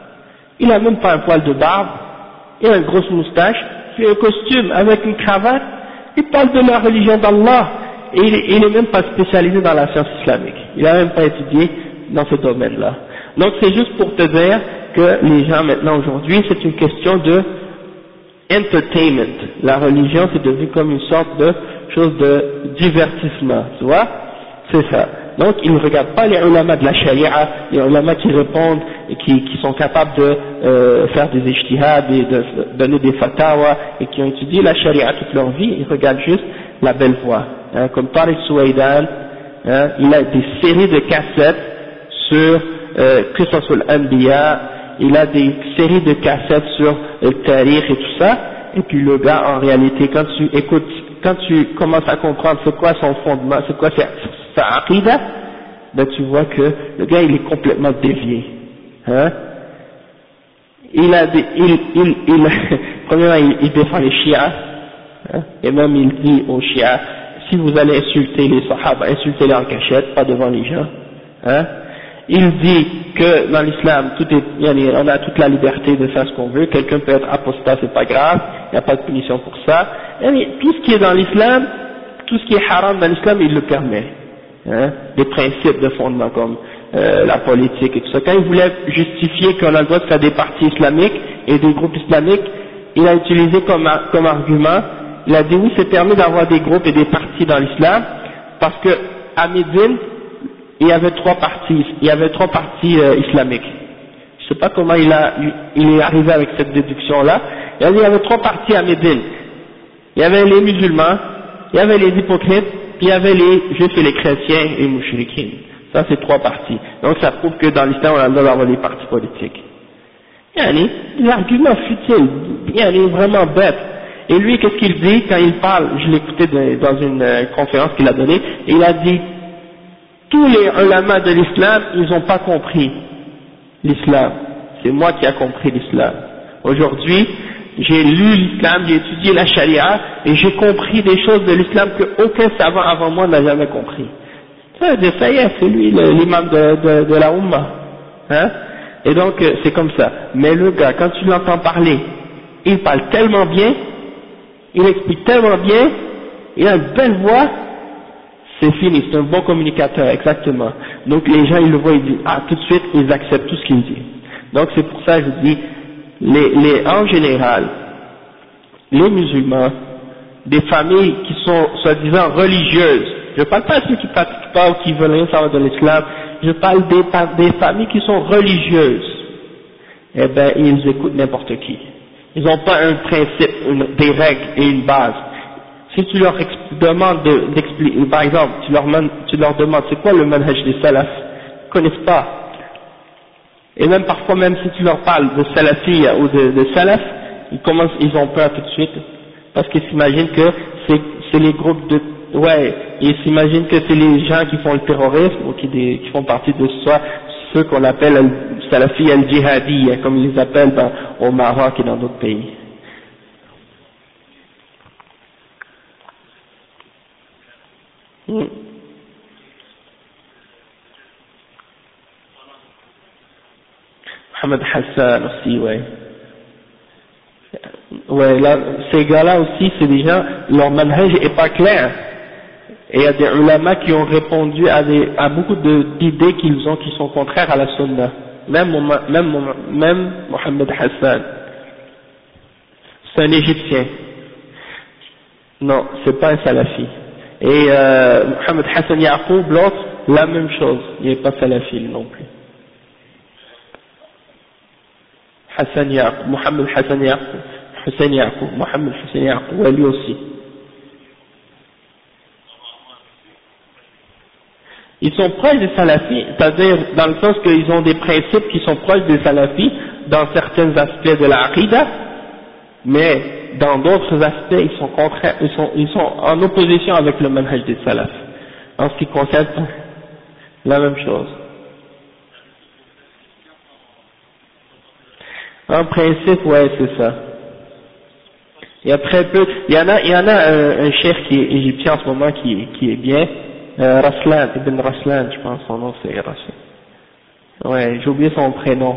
il a même pas un poil de barbe, il a une grosse moustache, il a un costume avec une cravate, il parle de la religion d'Allah, et il n'est même pas spécialisé dans la science islamique, il a même pas étudié dans ce domaine-là. Donc c'est juste pour te dire que les gens maintenant aujourd'hui, c'est une question de entertainment. La religion c'est devenu comme une sorte de chose de divertissement, tu vois, c'est ça. Donc ils ne regardent pas les ulama de la charia, les ulama qui répondent et qui, qui sont capables de euh, faire des ijtihad et de donner des fatawa et qui ont étudié la charia toute leur vie, ils regardent juste la belle voie. Hein, comme Tariq Souaidan, hein, il a des séries de cassettes sur euh, Qisas al-Anbiya, il a des séries de cassettes sur le Tariq et tout ça, et puis le gars en réalité quand tu écoutes, quand tu commences à comprendre c'est quoi son fondement, c'est quoi sa, sa aqida, ben tu vois que le gars il est complètement dévié. Hein? Il a des, il, il, il, premièrement il, il défend les chiites, hein? Et même il dit aux chiites, si vous allez insulter les sahaba, insultez-les en cachette, pas devant les gens. Hein? Il dit que dans l'islam, tout est, on a toute la liberté de faire ce qu'on veut, quelqu'un peut être apostat, c'est pas grave, il n'y a pas de punition pour ça. Et tout ce qui est dans l'islam, tout ce qui est haram dans l'islam, il le permet. Hein? Des principes de fondement comme euh, la politique et tout ça. Quand il voulait justifier qu'on a le droit de faire des partis islamiques et des groupes islamiques, il a utilisé comme, comme argument, il a dit oui c'est permis d'avoir des groupes et des partis dans l'islam, parce que à Médine, il y avait trois partis, il y avait trois partis euh, islamiques. Je sais pas comment il a, il est arrivé avec cette déduction-là. Il a dit il y avait trois partis à Médine. Il y avait les musulmans, il y avait les hypocrites, puis il y avait les juifs et les chrétiens et les mouchriquins. Ça c'est trois partis. Donc ça prouve que dans l'islam on a le droit d'avoir des partis politiques. Il y a des arguments futiles, il y a des vraiment bêtes. Et lui qu'est-ce qu'il dit quand il parle, je l'ai écouté dans une euh, conférence qu'il a donnée, et il a dit tous les ulama de l'islam, ils n'ont pas compris l'islam. C'est moi qui ai compris l'islam. Aujourd'hui, j'ai lu l'islam, j'ai étudié la charia, et j'ai compris des choses de l'islam que aucun savant avant moi n'a jamais compris. Ça veut dire, ça y est, c'est lui l'imam de, de, de la Ummah. Hein? Et donc, c'est comme ça. Mais le gars, quand tu l'entends parler, il parle tellement bien, il explique tellement bien, il a une belle voix, c'est fini, c'est un bon communicateur, exactement. Donc les gens, ils le voient, ils disent, ah, tout de suite, ils acceptent tout ce qu'il dit. Donc c'est pour ça que je dis, les, les, en général, les musulmans, des familles qui sont soi-disant religieuses, je ne parle pas de ceux qui ne pratiquent pas ou qui veulent rien savoir de l'islam, je parle des, des familles qui sont religieuses, eh ben, ils écoutent n'importe qui. Ils n'ont pas un principe, une, des règles et une base. Si tu leur demandes d'expliquer, de, par exemple, tu leur, tu leur demandes c'est quoi le manhaj des salafs, ils ne connaissent pas. Et même parfois, même si tu leur parles de salafiyya ou de, de salaf, ils commencent, ils ont peur tout de suite, parce qu'ils s'imaginent que c'est les groupes de, ouais, ils s'imaginent que c'est les gens qui font le terrorisme, ou qui, des, qui font partie de soi, ceux qu'on appelle salafiyya al-jihadi, comme ils les appellent dans, au Maroc et dans d'autres pays. Hmm. Mohamed Hassan aussi, ouais. Ouais, là, ces gars-là aussi, c'est des gens, leur manhaj est pas clair. Et il y a des ulama qui ont répondu à, des, à beaucoup d'idées qu'ils ont qui sont contraires à la sunna. Même, même, même Mohamed Hassan. C'est un Égyptien. Non, c'est pas un salafi. Et euh, Mohamed Hassan Yaqub, l'autre, la même chose, il n'est pas salafi non plus. Hassan Yaqub, Mohamed Hassan Yaqub, Hussein Yaqub, Mohamed Hussein Yaqub, ouais, lui aussi. Ils sont proches des salafis, c'est-à-dire dans le sens qu'ils ont des principes qui sont proches des salafis dans certains aspects de la aqida, mais dans d'autres aspects ils sont contraires, ils sont, ils sont en opposition avec le manhaj des salafs. En ce qui concerne la même chose. En principe, ouais, c'est ça. Il y a très peu, il y en a, il y en a un, un chef qui est égyptien en ce moment qui, qui est bien, euh, Raslan, Ibn Raslan, je pense son nom c'est Raslan. Ouais, j'ai oublié son prénom.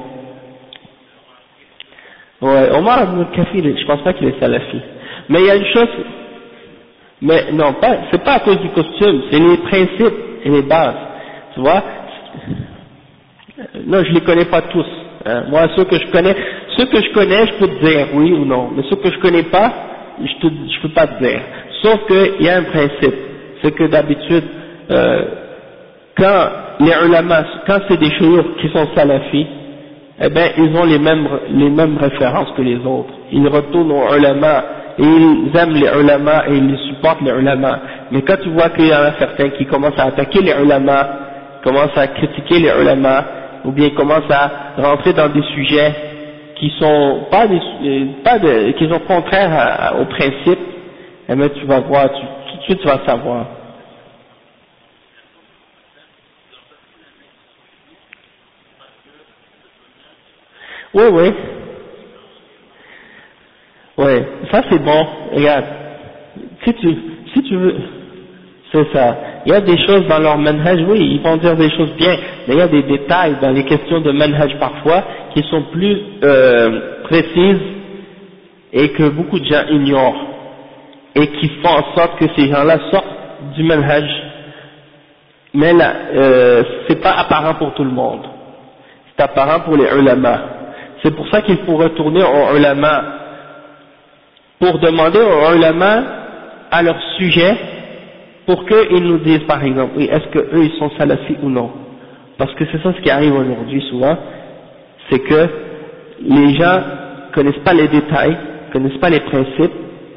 Ouais, Omar Ibn Kafir, je pense pas qu'il est salafi. Mais il y a une chose, mais non, pas, c'est pas à cause du costume, c'est les principes et les bases. Tu vois? Non, je les connais pas tous. Hein. Moi, ceux que je connais, ceux que je connais, je peux te dire oui ou non. Mais ceux que je connais pas, je te, je peux pas te dire. Sauf qu'il y a un principe, c'est que d'habitude, euh, quand les ulama, quand c'est des shuyukh qui sont salafis, eh ben ils ont les mêmes, les mêmes références que les autres. Ils retournent aux ulama, et ils aiment les ulama, et ils supportent les ulama. Mais quand tu vois qu'il y en a certains qui commencent à attaquer les ulama, commencent à critiquer les ulama, ou bien commencent à rentrer dans des sujets qui sont pas des, pas de, qui sont contraires à, à, aux principes, eh ben tu vas voir, tu, tout de suite tu vas savoir. Oui, oui. Oui, ça c'est bon. Regarde, si tu, si tu veux, c'est ça. Il y a des choses dans leur manhaj, oui, ils vont dire des choses bien, mais il y a des détails dans les questions de manhaj parfois qui sont plus euh, précises et que beaucoup de gens ignorent et qui font en sorte que ces gens-là sortent du manhaj. Mais là, euh, c'est pas apparent pour tout le monde. C'est apparent pour les ulama. C'est pour ça qu'il faut retourner aux ulama pour demander aux ulama à leur sujet pour qu'ils nous disent par exemple, oui, est-ce que eux ils sont salafis ou non? Parce que c'est ça ce qui arrive aujourd'hui souvent, c'est que les gens connaissent pas les détails, connaissent pas les principes,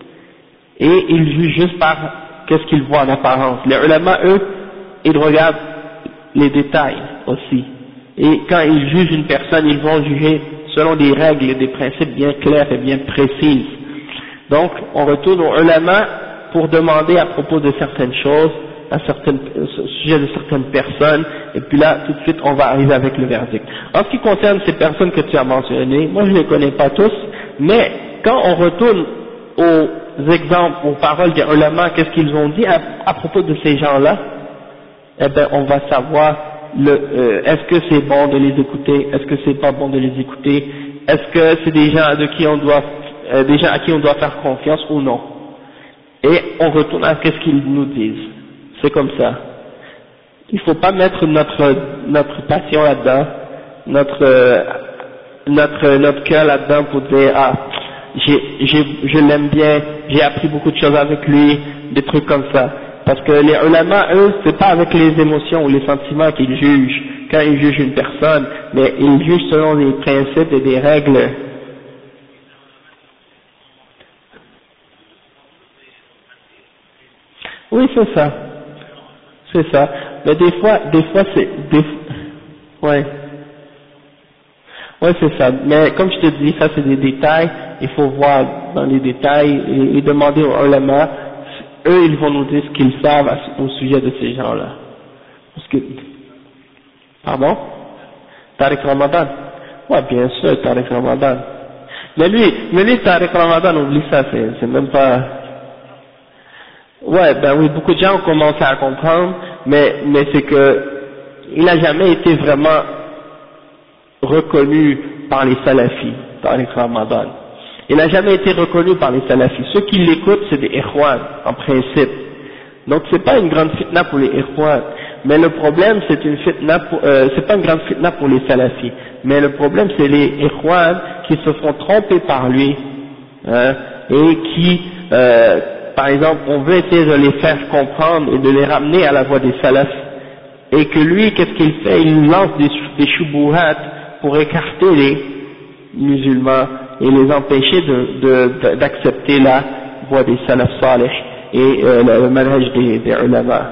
et ils jugent juste par qu'est-ce qu'ils voient en apparence. Les ulama, eux, ils regardent les détails aussi. Et quand ils jugent une personne, ils vont juger selon des règles et des principes bien clairs et bien précises. Donc, on retourne aux ulama pour demander à propos de certaines choses, à certaines, au sujet de certaines personnes, et puis là, tout de suite, on va arriver avec le verdict. En ce qui concerne ces personnes que tu as mentionnées, moi je ne les connais pas tous, mais quand on retourne aux exemples, aux paroles des ulama, qu'est-ce qu'ils ont dit à, à propos de ces gens-là, eh ben, on va savoir le, euh, est-ce que c'est bon de les écouter, est-ce que c'est pas bon de les écouter, est-ce que c'est des gens de qui on doit, euh, des gens à qui on doit faire confiance ou non. Et on retourne à ce qu'ils nous disent. C'est comme ça. Il ne faut pas mettre notre notre passion là-dedans, notre euh, notre notre cœur là-dedans pour dire ah j'ai j'ai je l'aime bien, j'ai appris beaucoup de choses avec lui, des trucs comme ça. Parce que les ulama, eux, c'est pas avec les émotions ou les sentiments qu'ils jugent quand ils jugent une personne, mais ils jugent selon des principes et des règles. Oui, c'est ça. C'est ça. Mais des fois, des fois c'est, des, ouais. Ouais, c'est ça. Mais comme je te dis, ça c'est des détails. Il faut voir dans les détails et, et demander aux ulama. Eux, ils vont nous dire ce qu'ils savent au sujet de ces gens-là. Parce que, pardon? Tariq Ramadan? Ouais, bien sûr, Tariq Ramadan. Mais lui, mais lui, Tariq Ramadan, oublie ça, c'est, c'est même pas. Ouais, ben oui, beaucoup de gens ont commencé à comprendre, mais, mais c'est que il n'a jamais été vraiment reconnu par les salafis, par les Ramadan. Il n'a jamais été reconnu par les salafis. Ceux qui l'écoutent, c'est des ikhwan, en principe. Donc c'est pas une grande fitna pour les ikhwan, mais le problème c'est une fitna pour, euh, c'est pas une grande fitna pour les salafis, mais le problème c'est les ikhwan qui se font tromper par lui, hein, et qui, euh, par exemple, on veut essayer de les faire comprendre et de les ramener à la voie des salafs, et que lui, qu'est-ce qu'il fait? Il lance des, des shubuhat pour écarter les musulmans et les empêcher de, de, d'accepter la voie des salafs salih et euh, le, le manhaj des, des ulama.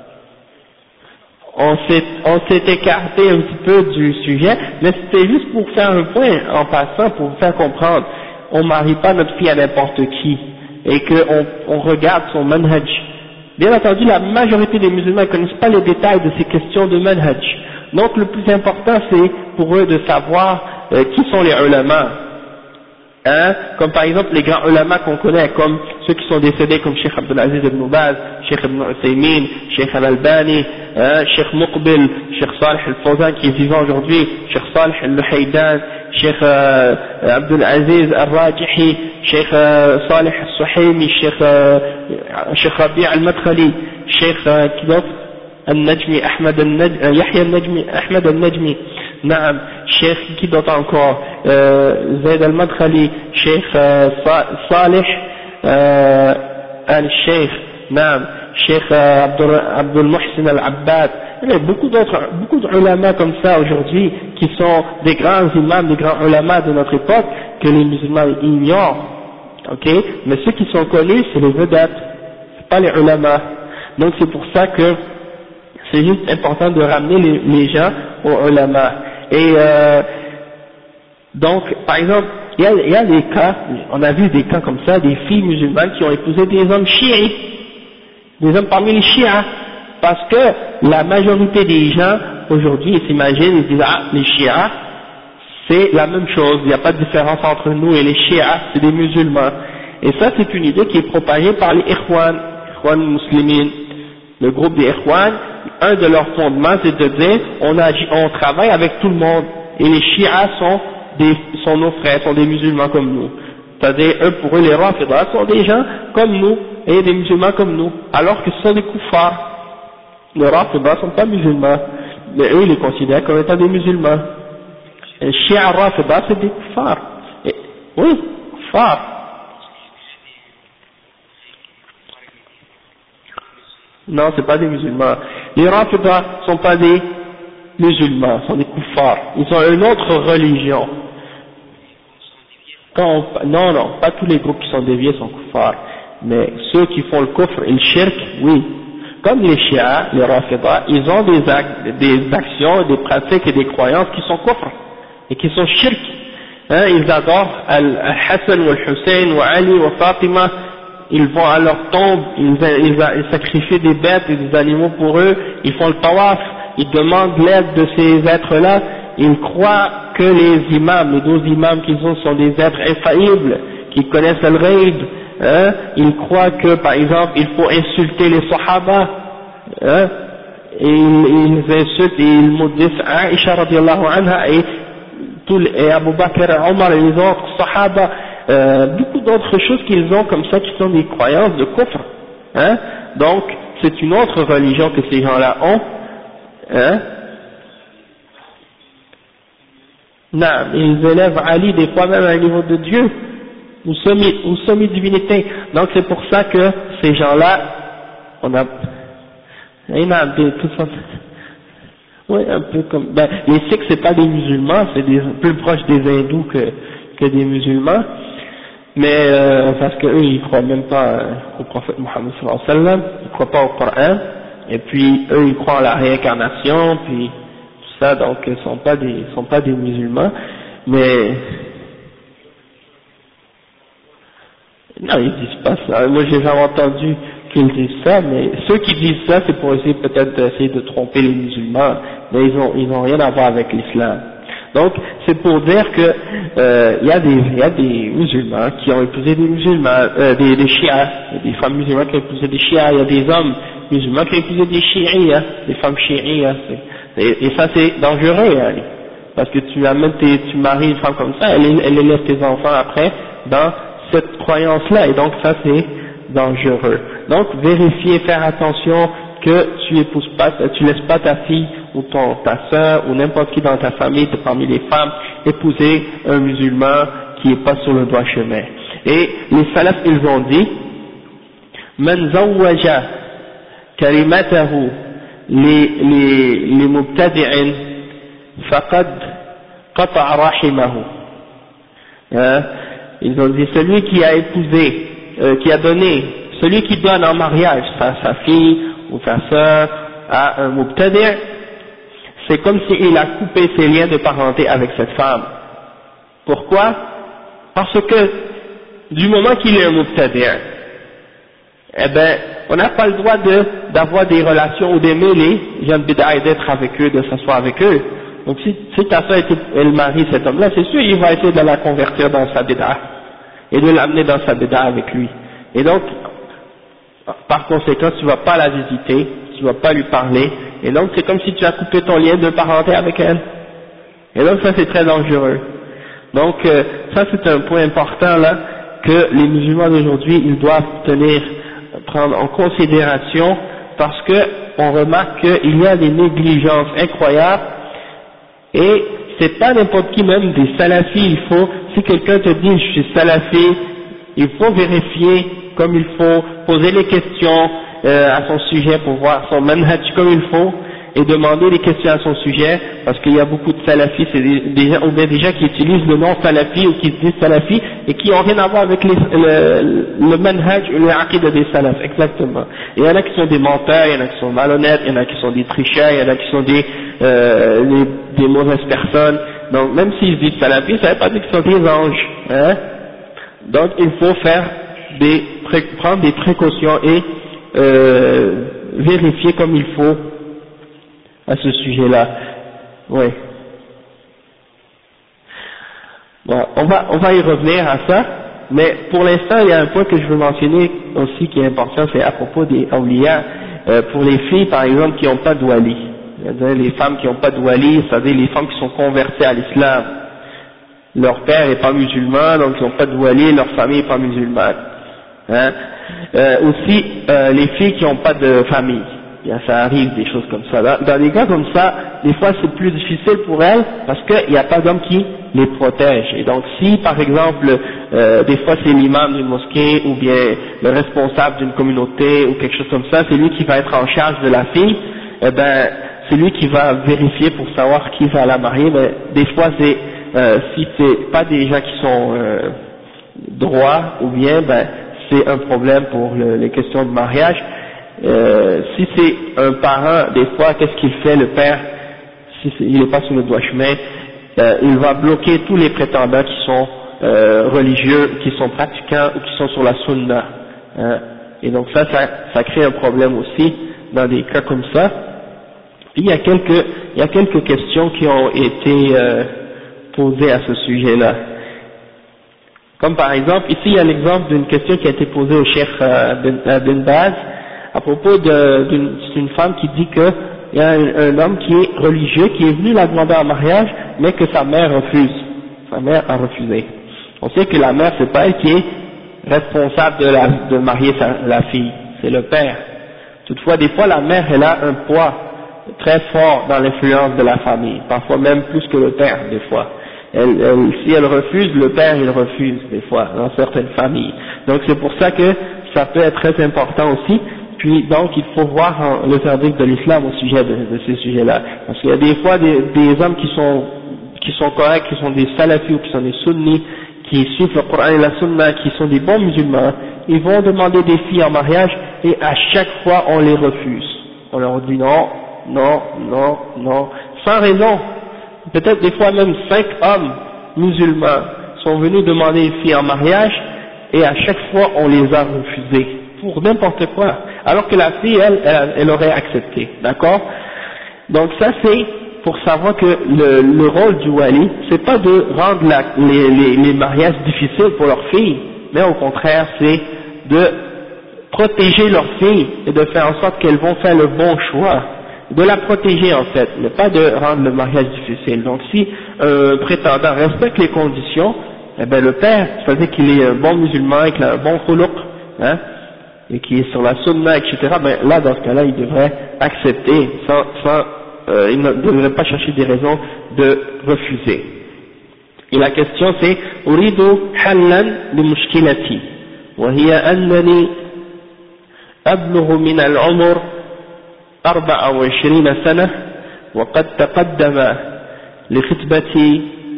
On s'est, on s'est écarté un petit peu du sujet, mais c'était juste pour faire un point en passant, pour vous faire comprendre. On marie pas notre fille à n'importe qui, et qu'on on regarde son manhaj. Bien entendu, la majorité des musulmans ne connaissent pas les détails de ces questions de manhaj. Donc le plus important, c'est pour eux de savoir euh, qui sont les ulama. Hein, comme par exemple les grands ulama qu'on connaît, comme ceux qui sont décédés comme Cheikh Abdelaziz ibn Baz, Cheikh ibn Uthaymin, Cheikh Al-Albani, hein, Cheikh Muqbil, Cheikh Salih Al-Fawzan qui est vivant aujourd'hui, Cheikh Salih Al-Luhaydan, Cheikh euh, Abdelaziz Al-Rajihi, Cheikh euh, Salih Al-Suhaymi, Cheikh, euh, Cheikh Rabi' Al-Madkhali, Cheikh euh, qui d'autre النجمي أحمد النجمي يحيى النجمي أحمد النجمي نعم شيخ qui d'autre encore euh, زيد المدخلي شيخ euh, صالح euh, آل الشيخ نعم شيخ عبد عبد المحسن العباد il y a beaucoup d'autres, beaucoup d'ulamas comme ça aujourd'hui, qui sont des grands imams, des grands ulamas de notre époque, que les musulmans ignorent, ok, mais ceux qui sont connus, c'est les vedettes, c'est pas les ulamas. Donc c'est pour ça que c'est juste important de ramener les, les gens aux ulama. Et euh, donc, par exemple, il y, a, il y a des cas, on a vu des cas comme ça, des filles musulmanes qui ont épousé des hommes chiites, des hommes parmi les chiites, parce que la majorité des gens aujourd'hui, ils s'imaginent, ils disent, ah, les chiites, c'est la même chose, il n'y a pas de différence entre nous et les chiites, c'est des musulmans. Et ça, c'est une idée qui est propagée par les ikhwan, ikhwan muslimin, le groupe des ikhwan. Un de leurs fondements, c'est de dire, on, agit, on travaille avec tout le monde, et les chiites sont, des, sont nos frères, sont des musulmans comme nous. C'est-à-dire, eux, pour eux, les rafidas sont des gens comme nous, et des musulmans comme nous, alors que ce sont des kuffars. Les rafidas ne sont pas musulmans, mais eux, ils les considèrent comme étant des musulmans. Les chiites rafidas, c'est des kuffars. Et, oui, kuffars. Non, c'est pas des musulmans. Les rafidas ne sont pas des musulmans, sont des kuffars. Ils ont une autre religion. Quand on, non, non, pas tous les groupes qui sont déviés sont kuffars. Mais ceux qui font le kufr et le shirk, oui. Comme les chiites, les rafidas, ils ont des, actes, des actions, des pratiques et des croyances qui sont kufr et qui sont shirk. Hein, ils adorent Al-Hassan ou Al-Hussein ou Ali ou Fatima. Ils vont à leur tombe, ils, ils, ils sacrifient des bêtes et des animaux pour eux, ils font le tawaf, ils demandent l'aide de ces êtres-là, ils croient que les imams, les douze imams qu'ils ont sont des êtres infaillibles, qui connaissent le ghaib, hein, ils croient que par exemple il faut insulter les sahaba, hein, et ils, ils insultent et ils maudissent Aïcha radiallahu anha et, tout, et Abu Bakr, Omar et les autres sahaba. Euh, beaucoup d'autres choses qu'ils ont comme ça qui sont des croyances de kufr, hein, donc c'est une autre religion que ces gens-là ont, hein. Non, ils élèvent Ali des fois même à un niveau de Dieu, ou semi, ou semi-divinité, donc c'est pour ça que ces gens-là, on a, il y a des, tout ça, oui, un peu comme, ben, les Sikhs c'est pas des musulmans, c'est des, plus proches des hindous que, que des musulmans. Mais euh, parce qu'eux ils croient même pas euh, au prophète Mohammed sallallahu alayhi wa sallam, ils croient pas au Coran, et puis eux ils croient en la réincarnation, puis tout ça, donc ils sont pas des ils sont pas des musulmans, mais non ils disent pas ça. Moi j'ai jamais entendu qu'ils disent ça, mais ceux qui disent ça c'est pour essayer peut-être d'essayer de tromper les musulmans, mais ils ont ils ont rien à voir avec l'islam. Donc, c'est pour dire que euh, il y a des il y a des musulmans qui ont épousé des musulmans, euh, des, des chiites, des femmes musulmanes qui ont épousé des chiites, il y a des hommes musulmans qui ont épousé des chiites, hein, des femmes chiites, et, et ça c'est dangereux, hein, parce que tu amènes tes, tu maries une femme comme ça, elle, elle élève tes enfants après dans cette croyance-là, et donc ça c'est dangereux. Donc, vérifier, faire attention que tu épouses pas, tu laisses pas ta fille ou ton, ta sœur ou n'importe qui dans ta famille, parmi les femmes, épouser un musulman qui est pas sur le droit chemin. Et les salafs ils ont dit, man zawwaja kalimatahu li li li mubtadi'in faqad qata'a rahimahu. Ils ont dit celui qui a épousé, euh, qui a donné, celui qui donne en mariage sa, sa fille ou sa sœur à un mubtadi', c'est comme s'il a coupé ses liens de parenté avec cette femme. Pourquoi? Parce que du moment qu'il est un mubtadi', eh ben, on n'a pas le droit de d'avoir des relations ou d'aimer les gens bid'a et d'être avec eux, de s'asseoir avec eux. Donc si, si ta soeur elle marie cet homme-là, c'est sûr il va essayer de la convertir dans sa bid'a et de l'amener dans sa bid'a avec lui. Et donc, par conséquent, tu vas pas la visiter, tu vas pas lui parler, et donc c'est comme si tu as coupé ton lien de parenté avec elle. Et donc ça c'est très dangereux. Donc euh, ça c'est un point important là, que les musulmans d'aujourd'hui ils doivent tenir, prendre en considération, parce que on remarque qu'il y a des négligences incroyables, et c'est pas n'importe qui, même des salafis, il faut, si quelqu'un te dit je suis salafi, il faut vérifier comme il faut, poser les questions euh, à son sujet pour voir son manhaj comme il faut, et demander des questions à son sujet, parce qu'il y a beaucoup de salafis, c'est des, des gens, ou bien des gens qui utilisent le nom salafi ou qui se disent salafi et qui n'ont rien à voir avec les, le, le manhaj ou le aqida des salafs, exactement. Et il y en a qui sont des menteurs, il y en a qui sont malhonnêtes, il y en a qui sont des tricheurs, il y en a qui sont des, euh, des, des mauvaises personnes. Donc même s'ils disent salafi, ça ne veut pas dire qu'ils sont des anges, hein. Donc il faut faire des, prendre des précautions et euh, vérifier comme il faut à ce sujet-là. Ouais. Bon, on va on va y revenir à ça, mais pour l'instant il y a un point que je veux mentionner aussi qui est important, c'est à propos des awliya, euh, pour les filles par exemple qui n'ont pas de wali, c'est-à-dire les femmes qui n'ont pas de wali, c'est-à-dire les femmes qui sont converties à l'islam, leur père n'est pas musulman, donc ils n'ont pas de wali, leur famille n'est pas musulmane. Hein. Euh, aussi euh, les filles qui n'ont pas de famille, bien, ça arrive des choses comme ça. Dans, dans des cas comme ça, des fois c'est plus difficile pour elles parce qu'il n'y a pas d'homme qui les protège. Et donc si par exemple euh, des fois c'est l'imam d'une mosquée ou bien le responsable d'une communauté ou quelque chose comme ça, c'est lui qui va être en charge de la fille, eh ben c'est lui qui va vérifier pour savoir qui va la marier. Mais des fois c'est euh, si c'est pas des gens qui sont euh, droits ou bien ben c'est un problème pour le, les questions de mariage. Euh, si c'est un parent, des fois, qu'est-ce qu'il fait le père, si il n'est pas sur le droit chemin, euh, il va bloquer tous les prétendants qui sont euh, religieux, qui sont pratiquants ou qui sont sur la sunna. Hein. Et donc ça, ça, ça crée un problème aussi dans des cas comme ça. Puis il y a quelques, il y a quelques questions qui ont été euh, posées à ce sujet-là. Comme par exemple, ici il y a l'exemple d'une question qui a été posée au Cheikh euh, Ben, ben Baz à propos d'une femme qui dit qu'il y a un, un homme qui est religieux, qui est venu la demander en mariage, mais que sa mère refuse. Sa mère a refusé. On sait que la mère, c'est pas elle qui est responsable de, la, de marier sa, la fille, c'est le père. Toutefois, des fois, la mère, elle a un poids très fort dans l'influence de la famille, parfois même plus que le père, des fois. Elle, elle, si elle refuse, le père il refuse des fois dans certaines familles. Donc c'est pour ça que ça peut être très important aussi. Puis donc il faut voir en, le verdict de l'islam au sujet de, de ces sujets-là. Parce qu'il y a des fois des, des hommes qui sont qui sont corrects, qui sont des salafis ou qui sont des sunnis, qui suivent le Coran et la sunna, qui sont des bons musulmans, ils vont demander des filles en mariage et à chaque fois on les refuse. On leur dit non, non, non, non, sans raison. Peut-être des fois même cinq hommes musulmans sont venus demander une fille en mariage et à chaque fois on les a refusés pour n'importe quoi, alors que la fille elle, elle, elle aurait accepté, d'accord? Donc ça c'est pour savoir que le, le rôle du wali, c'est pas de rendre la, les, les, les mariages difficiles pour leurs filles, mais au contraire c'est de protéger leurs filles et de faire en sorte qu'elles vont faire le bon choix. De la protéger en fait, mais pas de rendre le mariage difficile. Donc si un prétendant respecte les conditions, eh ben le père, c'est-à-dire qu'il est un bon musulman, qu'il a un bon khuluq, hein, et qui est sur la sunna, et cetera, ben là dans ce cas-là il devrait accepter, sans, sans euh, il ne devrait pas chercher des raisons de refuser. Et la question c'est أريد حلا لمشكلتي وهي أنني أبلغ من العمر أربع وعشرين سنة وقد تقدم لخطبتي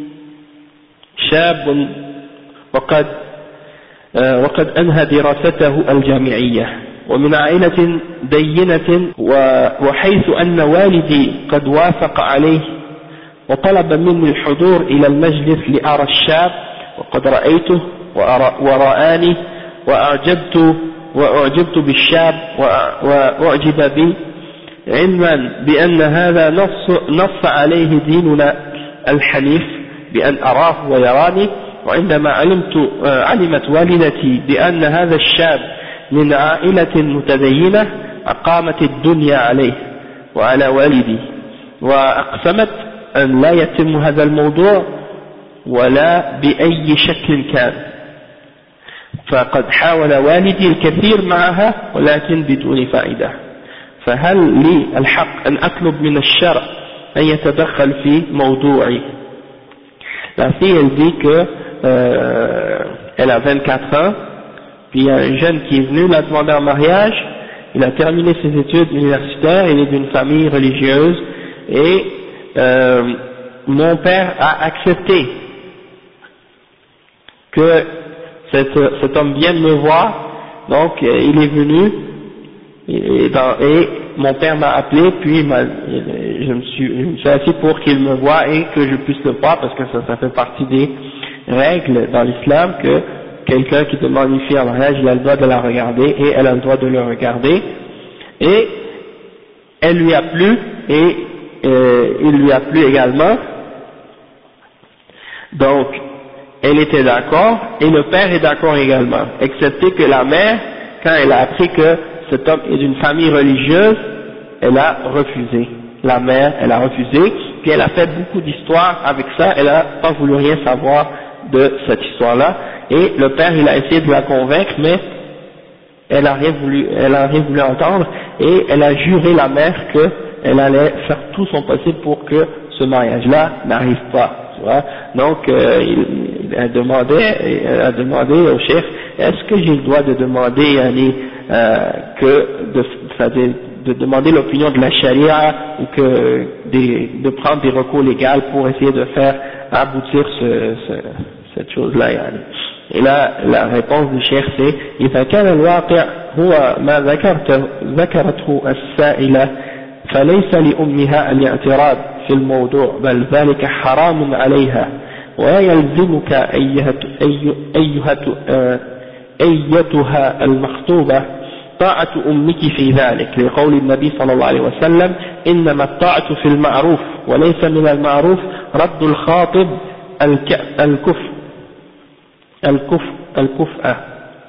شاب وقد وقد أنهى دراسته الجامعية ومن عائلة دينة وحيث أن والدي قد وافق عليه وطلب مني الحضور إلى المجلس لأرى الشاب وقد رأيته ورآني وأعجبت وأعجبت بالشاب وأعجب بي علما بأن هذا نص, نص عليه ديننا الحنيف بأن أراه ويراني وعندما علمت علمت والدتي بأن هذا الشاب من عائلة متدينة أقامت الدنيا عليه وعلى والدي وأقسمت أن لا يتم هذا الموضوع ولا بأي شكل كان فقد حاول والدي الكثير معها ولكن بدون فائدة فهل لي الحق أن أطلب من الشرع أن يتدخل في موضوعي. La fille elle dit que euh, elle a vingt-quatre ans, puis il y a un jeune qui est venu la demander en mariage il a terminé ses études universitaires, il est d'une famille religieuse, et euh, mon père a accepté que cet, cet homme vienne me voir, donc il est venu, et, dans, et mon père m'a appelé, puis il m'a, je, me suis, je me suis assis pour qu'il me voie et que je puisse le voir, parce que ça, ça fait partie des règles dans l'islam, que quelqu'un qui demande une fille en mariage, il a le droit de la regarder, et elle a le droit de le regarder, et elle lui a plu, et euh, il lui a plu également, donc elle était d'accord, et le père est d'accord également, excepté que la mère, quand elle a appris que cet homme est d'une famille religieuse, elle a refusé. La mère, elle a refusé, puis elle a fait beaucoup d'histoires avec ça, elle n'a pas voulu rien savoir de cette histoire-là, et le père, il a essayé de la convaincre, mais elle n'a rien voulu, elle a rien voulu entendre, et elle a juré, la mère, qu'elle allait faire tout son possible pour que ce mariage-là n'arrive pas, tu vois. Donc, euh, il, il a demandé, elle a demandé au chef, est-ce que j'ai le droit de demander, allez, euh, que de, de, de demander l'opinion de la charia, ou que des, de prendre des recours légaux pour essayer de faire aboutir ce, ce, cette chose-là, yani. Et là, la réponse du cheikh c'est إذا كان الواقع هو ما ذكرته ذكرته السائلة فليس لأمها الاعتراض في الموضوع بل ذلك حرام عليها ويلزمك أيها أيها أيتها المخطوبة طاعة أمك في ذلك لقول النبي صلى الله عليه وسلم إنما الطاعة في المعروف وليس من المعروف رد الخاطب الكف الكف الكفأة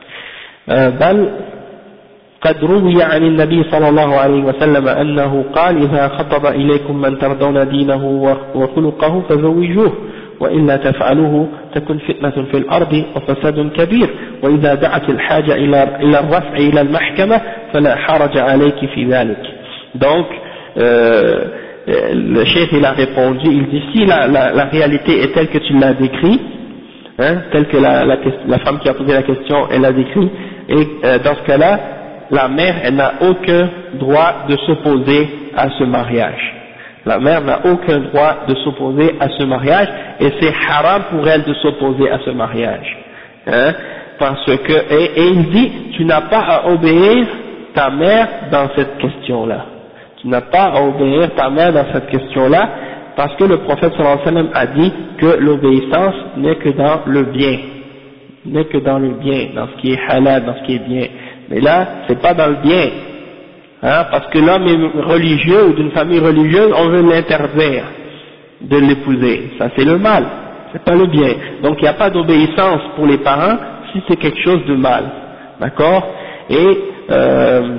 بل قد روي عن النبي صلى الله عليه وسلم أنه قال إذا خطب إليكم من ترضون دينه وخلقه فزوجوه وإلا تفعلوه تكن فتنة في الأرض وفساد كبير وإذا دعت الحاجة إلى إلى الرفع إلى المحكمة فلا حرج عليك في ذلك. Donc euh, le chef il a répondu, il dit si la, la, la réalité est telle que tu l'as décrit, hein, telle que la, la, la femme qui a posé la question elle l'a décrit, et euh, dans ce cas-là la mère elle n'a aucun droit de s'opposer à ce mariage. La mère n'a aucun droit de s'opposer à ce mariage, et c'est haram pour elle de s'opposer à ce mariage, hein, parce que, et, et il dit, tu n'as pas à obéir ta mère dans cette question-là, tu n'as pas à obéir ta mère dans cette question-là, parce que le prophète sallallahu alayhi wa sallam a dit que l'obéissance n'est que dans le bien, n'est que dans le bien, dans ce qui est halal, dans ce qui est bien, mais là, c'est pas dans le bien. Hein, parce que l'homme est religieux ou d'une famille religieuse, on veut l'interdire de l'épouser. Ça c'est le mal, c'est pas le bien. Donc il n'y a pas d'obéissance pour les parents si c'est quelque chose de mal. D'accord? Et euh,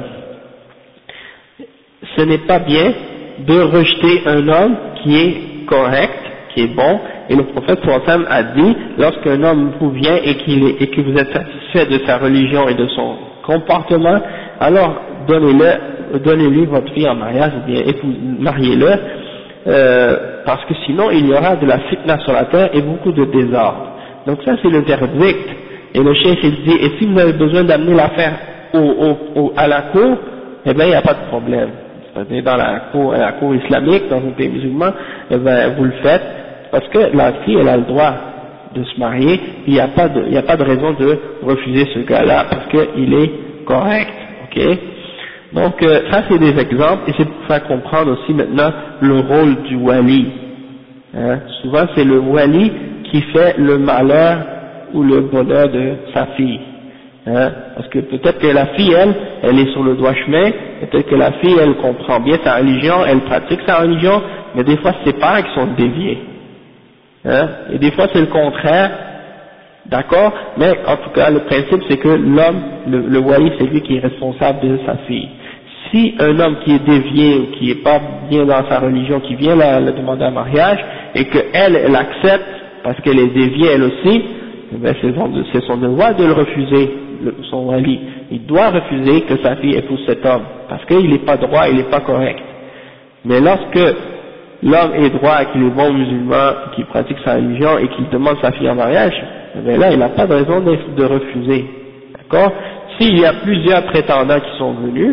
ce n'est pas bien de rejeter un homme qui est correct, qui est bon. Et le prophète sallallahu alayhi wa sallam a dit, lorsqu'un homme vous vient et, qu'il est, et que vous êtes satisfait de sa religion et de son comportement, alors donnez-le, donnez-lui votre fille en mariage, ou bien mariez-le, euh, parce que sinon il y aura de la fitna sur la terre et beaucoup de désordre. Donc ça c'est le verdict. Et le chef il dit, et si vous avez besoin d'amener l'affaire au, au, au, à la cour, eh bien il n'y a pas de problème. C'est-à-dire dans la cour, la cour islamique, dans un pays musulman, eh bien vous le faites, parce que la fille elle a le droit de se marier, il n'y a pas de, il n'y a pas de raison de refuser ce gars-là, parce qu'il est correct, ok? Donc euh, ça c'est des exemples, et c'est pour faire comprendre aussi maintenant le rôle du wali. Hein? Souvent c'est le wali qui fait le malheur ou le bonheur de sa fille. Hein? Parce que peut-être que la fille elle, elle est sur le droit chemin, peut-être que la fille elle comprend bien sa religion, elle pratique sa religion, mais des fois c'est ses parents qui sont déviés. Hein? Et des fois c'est le contraire. D'accord, mais en tout cas le principe c'est que l'homme, le, le wali c'est lui qui est responsable de sa fille. Si un homme qui est dévié ou qui est pas bien dans sa religion, qui vient la, la demander en mariage et que elle, elle accepte parce qu'elle est déviée elle aussi, eh bien c'est son, c'est son devoir de le refuser, le, son wali. Il doit refuser que sa fille épouse cet homme parce qu'il n'est pas droit, il n'est pas correct. Mais lorsque l'homme est droit, qu'il est bon musulman, qu'il pratique sa religion et qu'il demande sa fille en mariage, mais là il n'a pas de raison de, de refuser, d'accord? S'il y a plusieurs prétendants qui sont venus,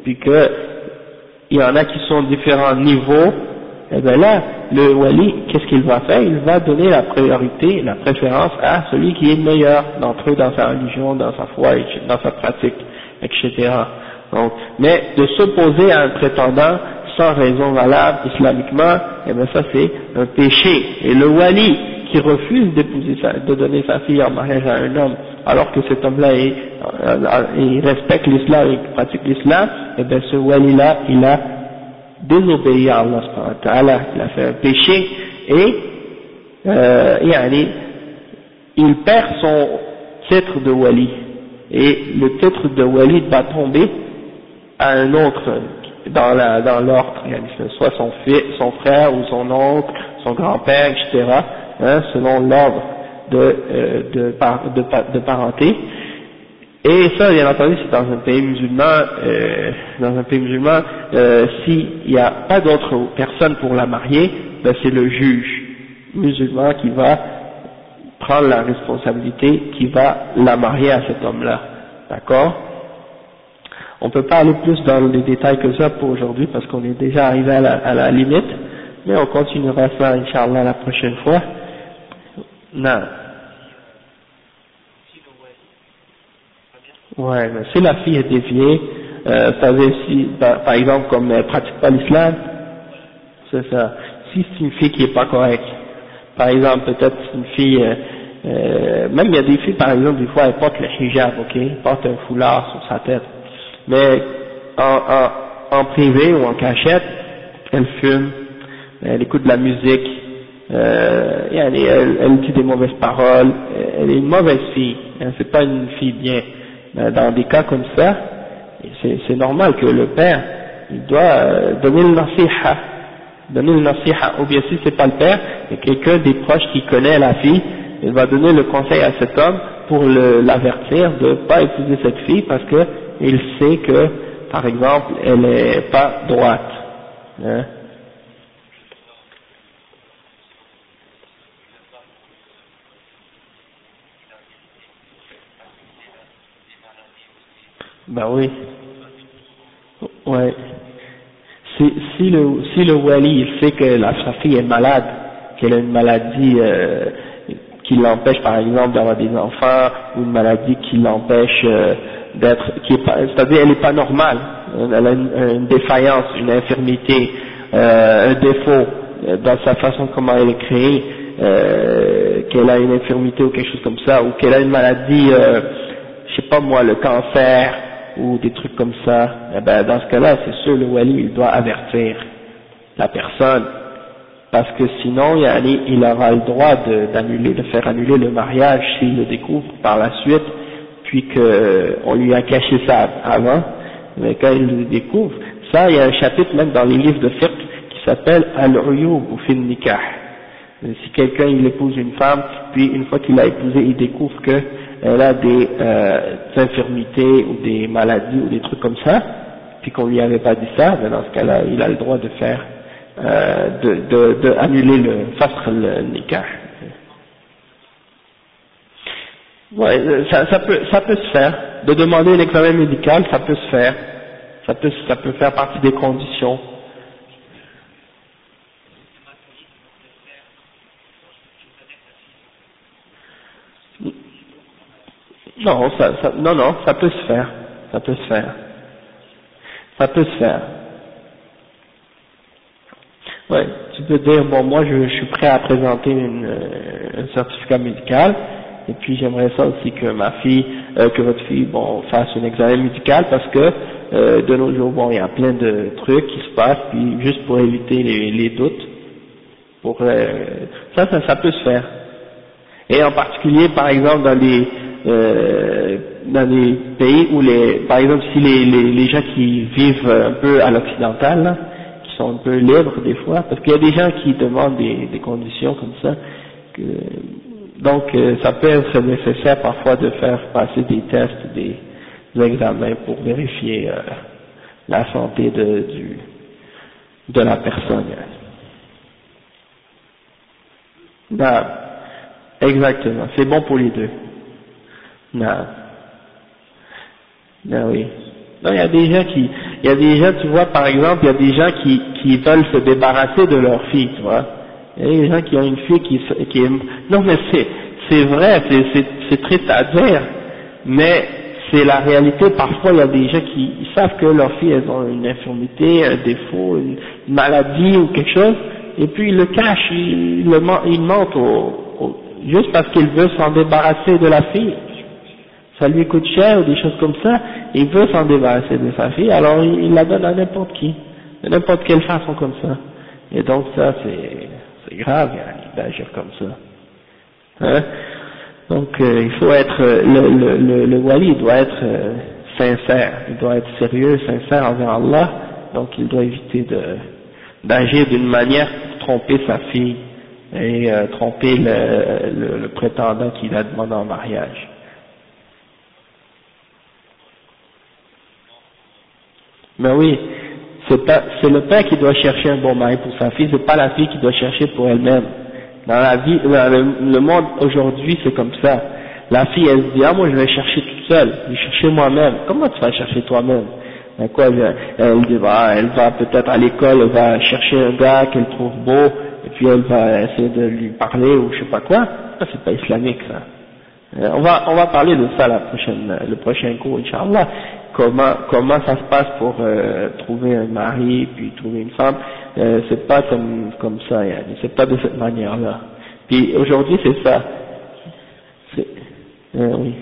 puis que il y en a qui sont différents niveaux, et bien là, le wali, qu'est-ce qu'il va faire? Il va donner la priorité, la préférence à celui qui est le meilleur d'entre eux dans sa religion, dans sa foi, dans sa pratique, et cetera. Donc, mais de s'opposer à un prétendant sans raison valable islamiquement, eh bien ça c'est un péché. Et le wali qui refuse d'épouser sa, de donner sa fille en mariage à un homme, alors que cet homme-là est, euh, il respecte l'islam et pratique l'islam, eh bien ce wali-là, il a désobéi à Allah subhanahu wa ta'ala, il a fait un péché et euh, yani, il perd son titre de wali. Et le titre de wali va tomber à un autre dans la dans l'ordre, soit son fils, son frère ou son oncle, son grand-père, et cetera, hein, selon l'ordre de, euh, de, par, de, de parenté. Et ça, bien entendu, c'est dans un pays musulman, euh, dans un pays musulman, euh, s'il n'y a pas d'autre personne pour la marier, ben c'est le juge musulman qui va prendre la responsabilité, qui va la marier à cet homme-là. D'accord? On ne peut pas aller plus dans les détails que ça pour aujourd'hui parce qu'on est déjà arrivé à la, à la limite, mais on continuera ça, Inch'Allah, la prochaine fois. Non. Ouais, mais si la fille est déviée, euh, ça veut si, par, par exemple, comme elle pratique pas l'islam, c'est ça. Si c'est une fille qui est pas correcte, par exemple, peut-être une fille, euh, euh, même il y a des filles, par exemple, des fois, elles portent le hijab, ok, elles portent un foulard sur sa tête, mais en, en, en privé ou en cachette, elle fume, elle écoute de la musique, euh, et elle, elle, elle dit des mauvaises paroles, elle est une mauvaise fille, hein, c'est pas une fille bien. Dans des cas comme ça, c'est normal que le père, il doit euh, donner le nasiha, donner le nasiha, ou bien si c'est pas le père, il y a quelqu'un des proches qui connaît la fille, il va donner le conseil à cet homme pour l'avertir de ne pas épouser cette fille parce que il sait que, par exemple, elle n'est pas droite. Hein. Ben oui. Ouais. Si, si le si le wali il sait que la, sa fille est malade, qu'elle a une maladie euh, qui l'empêche par exemple d'avoir des enfants, ou une maladie qui l'empêche euh, d'être, qui est pas, c'est-à-dire elle n'est pas normale, elle a une, une défaillance, une infirmité, euh, un défaut euh, dans sa façon comment elle est créée, euh, qu'elle a une infirmité ou quelque chose comme ça, ou qu'elle a une maladie, euh, je sais pas moi, le cancer ou des trucs comme ça, eh ben dans ce cas-là, c'est sûr le wali il doit avertir la personne, parce que sinon il, il aura le droit d'annuler, de, de faire annuler le mariage s'il le découvre par la suite, puis qu'on lui a caché ça avant, mais quand il le découvre, ça il y a un chapitre même dans les livres de fiqh qui s'appelle Al-Uyub ou Fin Nikah. Si quelqu'un il épouse une femme, puis une fois qu'il l'a épousée, il découvre que elle a des, euh, des infirmités ou des maladies ou des trucs comme ça, puis qu'on lui avait pas dit ça, ben dans ce cas-là, il a le droit de faire, euh, de, de, de annuler le fasr le nikah. Ouais, ça, ça peut, ça peut se faire. De demander un examen médical, ça peut se faire. Ça peut, ça peut faire partie des conditions. Non, ça, ça, non, non, ça peut se faire, ça peut se faire, ça peut se faire. Ouais, tu peux dire bon moi je, je suis prêt à présenter une, euh, un certificat médical et puis j'aimerais ça aussi que ma fille, euh, que votre fille bon fasse un examen médical parce que euh, de nos jours bon il y a plein de trucs qui se passent puis juste pour éviter les, les doutes, pour euh, ça, ça ça peut se faire. Et en particulier, par exemple, dans les euh, dans les pays où les, par exemple, si les, les, les gens qui vivent un peu à l'occidental, là, qui sont un peu libres des fois, parce qu'il y a des gens qui demandent des, des conditions comme ça, que, donc euh, ça peut être nécessaire parfois de faire passer des tests, des, des examens pour vérifier euh, la santé de, du, de la personne. Non. Exactement, c'est bon pour les deux. Non. Non, oui. Non, il y a des gens qui, il y a des gens, tu vois, par exemple, il y a des gens qui, qui veulent se débarrasser de leur fille, tu vois. Il y a des gens qui ont une fille qui, qui est, non mais c'est, c'est vrai, c'est, c'est, c'est triste à dire, mais c'est la réalité. Parfois il y a des gens qui ils savent que leur fille, elles ont une infirmité, un défaut, une, une maladie ou quelque chose, et puis ils le cachent, ils, ils, le, ils mentent au, au, juste parce qu'ils veulent s'en débarrasser de la fille. Ça lui coûte cher ou des choses comme ça, il veut s'en débarrasser de sa fille, alors il, il la donne à n'importe qui, de n'importe quelle façon comme ça. Et donc ça c'est, c'est grave d'agir comme ça. Hein? Donc euh, il faut être, le, le, le, le wali doit être euh, sincère, il doit être sérieux, sincère envers Allah, donc il doit éviter de d'agir d'une manière pour tromper sa fille et euh, tromper le, le, le prétendant qui la demande en mariage. Mais oui, c'est pas, c'est le père qui doit chercher un bon mari pour sa fille, c'est pas la fille qui doit chercher pour elle-même. Dans la vie, dans le, le monde aujourd'hui, c'est comme ça. La fille, elle se dit, ah moi je vais chercher toute seule, je vais chercher moi-même. Comment tu vas chercher toi-même? Ben quoi, elle, elle, dit, bah, elle va peut-être à l'école, elle va chercher un gars qu'elle trouve beau, et puis elle va essayer de lui parler ou je sais pas quoi. Ça c'est pas islamique ça. On va, on va parler de ça la prochaine, le prochain cours, Inch'Allah. Comment, comment ça se passe pour euh, trouver un mari puis trouver une femme. Euh, c'est pas comme, comme ça, yani. C'est pas de cette manière-là. Puis aujourd'hui c'est ça. C'est, euh, oui.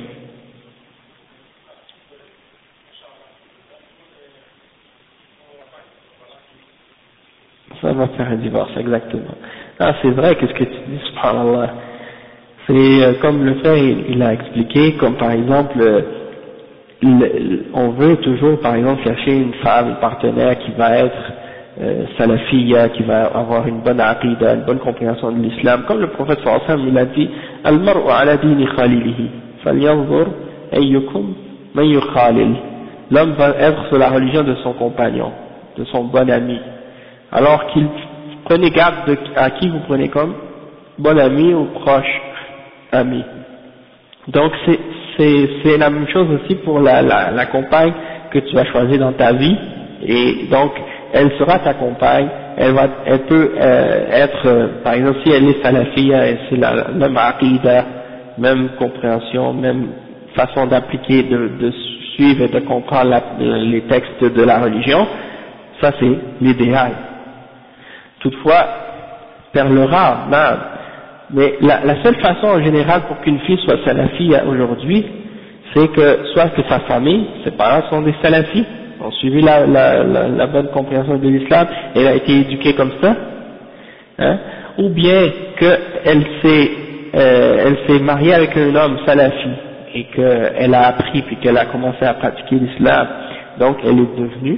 Ça va faire un divorce, exactement. Ah, c'est vrai, qu'est-ce que tu dis, subhanallah. C'est euh, comme le frère il, il a expliqué, comme par exemple. Euh, Le, on veut toujours, par exemple, chercher une femme, une partenaire qui va être euh, salafiyya, qui va avoir une bonne aqida, une bonne compréhension de l'islam. Comme le prophète sallallahu alayhi wa sallam, il a dit « Al-mar'u ala dini khalilihi, falyanzur ayyukum man yukhalil » L'homme va être sur la religion de son compagnon, de son bon ami. Alors qu'il prenez garde de, à qui vous prenez comme bon ami ou proche ami. Donc c'est c'est la même chose aussi pour la, la, la compagne que tu vas choisir dans ta vie, et donc elle sera ta compagne, elle va, elle peut euh, être, euh, par exemple si elle est salafiyya, c'est la même aqida, même compréhension, même façon d'appliquer, de, de suivre et de comprendre la, les textes de la religion, ça c'est l'idéal. Toutefois, perle rare, non. Mais la, la seule façon en général pour qu'une fille soit salafie aujourd'hui, c'est que soit que sa famille, ses parents sont des salafis, ont suivi la, la, la, la bonne compréhension de l'islam, elle a été éduquée comme ça, hein, ou bien qu'elle s'est euh, elle s'est mariée avec un homme salafi et qu'elle a appris puis qu'elle a commencé à pratiquer l'islam, donc elle est devenue.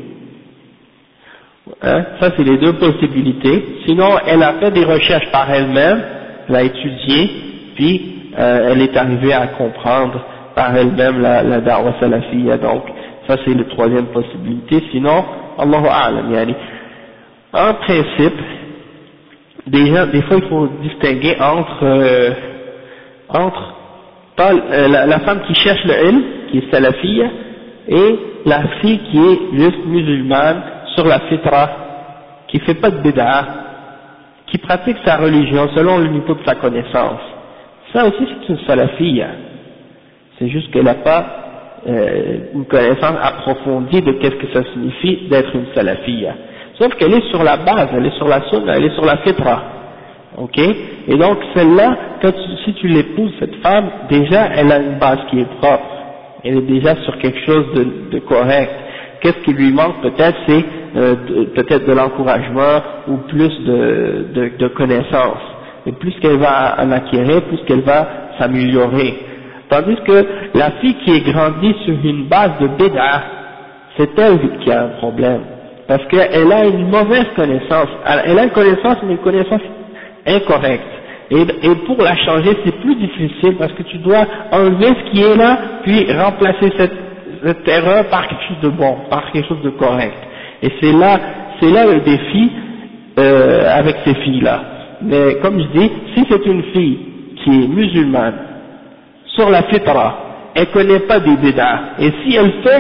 Hein, ça c'est les deux possibilités. Sinon elle a fait des recherches par elle-même, elle a étudié, puis euh, elle est arrivée à comprendre par elle-même la, la da'wa salafiyya. Donc ça c'est la troisième possibilité. Sinon, Allahu a'lam, yani. En principe, déjà des fois il faut distinguer entre euh, entre pas, euh, la, la femme qui cherche le ilm, qui est salafiyya, et la fille qui est juste musulmane sur la fitra, qui fait pas de bid'a, qui pratique sa religion selon le niveau de sa connaissance. Ça aussi c'est une salafiyya. C'est juste qu'elle n'a pas euh, une connaissance approfondie de qu'est-ce que ça signifie d'être une salafiyya. Sauf qu'elle est sur la base, elle est sur la sunna, elle est sur la fitra. Ok? Et donc celle-là, quand tu, si tu l'épouses, cette femme, déjà elle a une base qui est propre. Elle est déjà sur quelque chose de, de correct. Qu'est-ce qui lui manque peut-être, c'est euh, peut-être de l'encouragement ou plus de, de, de connaissances. Et plus qu'elle va en acquérir, plus qu'elle va s'améliorer. Tandis que la fille qui est grandie sur une base de bid'a, c'est elle qui a un problème. Parce qu'elle a une mauvaise connaissance. Elle a une connaissance, mais une connaissance incorrecte. Et, et pour la changer, c'est plus difficile parce que tu dois enlever ce qui est là, puis remplacer cette, cette erreur par quelque chose de bon, par quelque chose de correct. Et c'est là, c'est là le défi euh, avec ces filles-là. Mais comme je dis, si c'est une fille qui est musulmane, sur la fitra, elle connaît pas des bid'a, et si elle fait,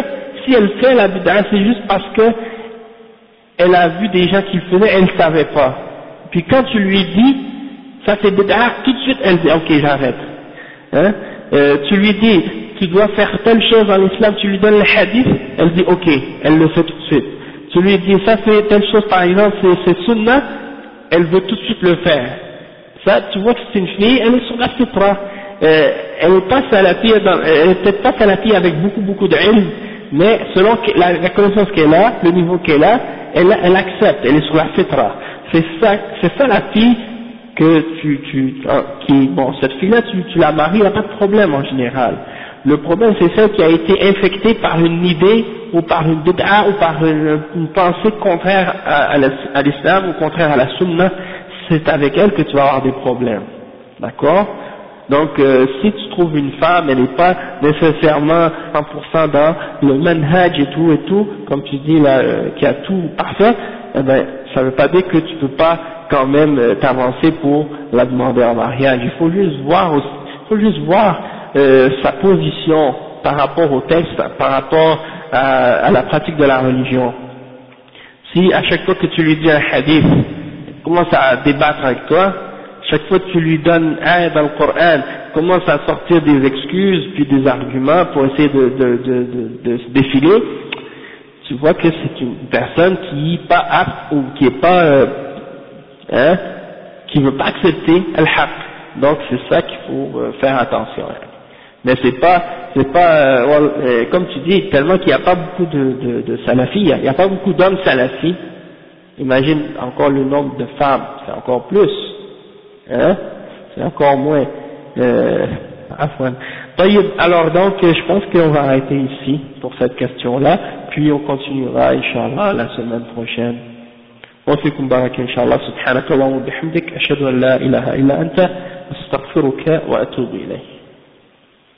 si elle fait la bid'a, c'est juste parce que elle a vu des gens qui le faisaient, elle ne savait pas. Puis quand tu lui dis, ça c'est bid'a, tout de suite elle dit, ok j'arrête. Hein? Euh, tu lui dis, tu dois faire telle chose dans l'islam, tu lui donnes le hadith, elle dit ok, elle le fait tout de suite. Tu lui dis, ça c'est telle chose par exemple, c'est sunnah, elle veut tout de suite le faire. Ça, tu vois que c'est une fille, elle est sur la fitra. Euh, elle n'est pas salafie, elle est peut-être pas salafie avec beaucoup beaucoup d'ilm, mais selon la, la connaissance qu'elle a, le niveau qu'elle a, elle, elle accepte, elle est sur la fitra. C'est ça, c'est ça la fille que tu, tu, qui, bon, cette fille-là, tu, tu la maries, il n'y a pas de problème en général. Le problème, c'est celle qui a été infectée par une idée, ou par une bid'a, ou par une, une pensée contraire à, à l'islam, ou contraire à la sunna. C'est avec elle que tu vas avoir des problèmes. D'accord? Donc, euh, si tu trouves une femme, elle n'est pas nécessairement cent pour cent dans le manhaj et tout et tout, comme tu dis là, euh, qui a tout parfait, eh ben, ça ne veut pas dire que tu peux pas quand même euh, t'avancer pour la demander en mariage. Il faut juste voir, aussi, il faut juste voir euh, sa position par rapport au texte, par rapport à, à la pratique de la religion. Si à chaque fois que tu lui dis un hadith, commence à débattre avec toi, chaque fois que tu lui donnes un dans le Coran, commence à sortir des excuses puis des arguments pour essayer de, de, de, de, de se défiler, tu vois que c'est une personne qui n'est pas apte ou qui est pas, euh, hein, qui ne veut pas accepter al-haq. Donc c'est ça qu'il faut euh, faire attention. Mais c'est pas, c'est pas, euh, euh, comme tu dis, tellement qu'il n'y a pas beaucoup de, de, de salafis, il n'y a, a pas beaucoup d'hommes salafis. Imagine encore le nombre de femmes, c'est encore plus, hein, c'est encore moins. Euh, alors donc, je pense qu'on va arrêter ici pour cette question-là, puis on continuera, Inch'Allah, la semaine prochaine. وفيكم بارك إن شاء الله سبحانك اللهم وبحمدك أشهد أن لا إله إلا أنت أستغفرك وأتوب إليك.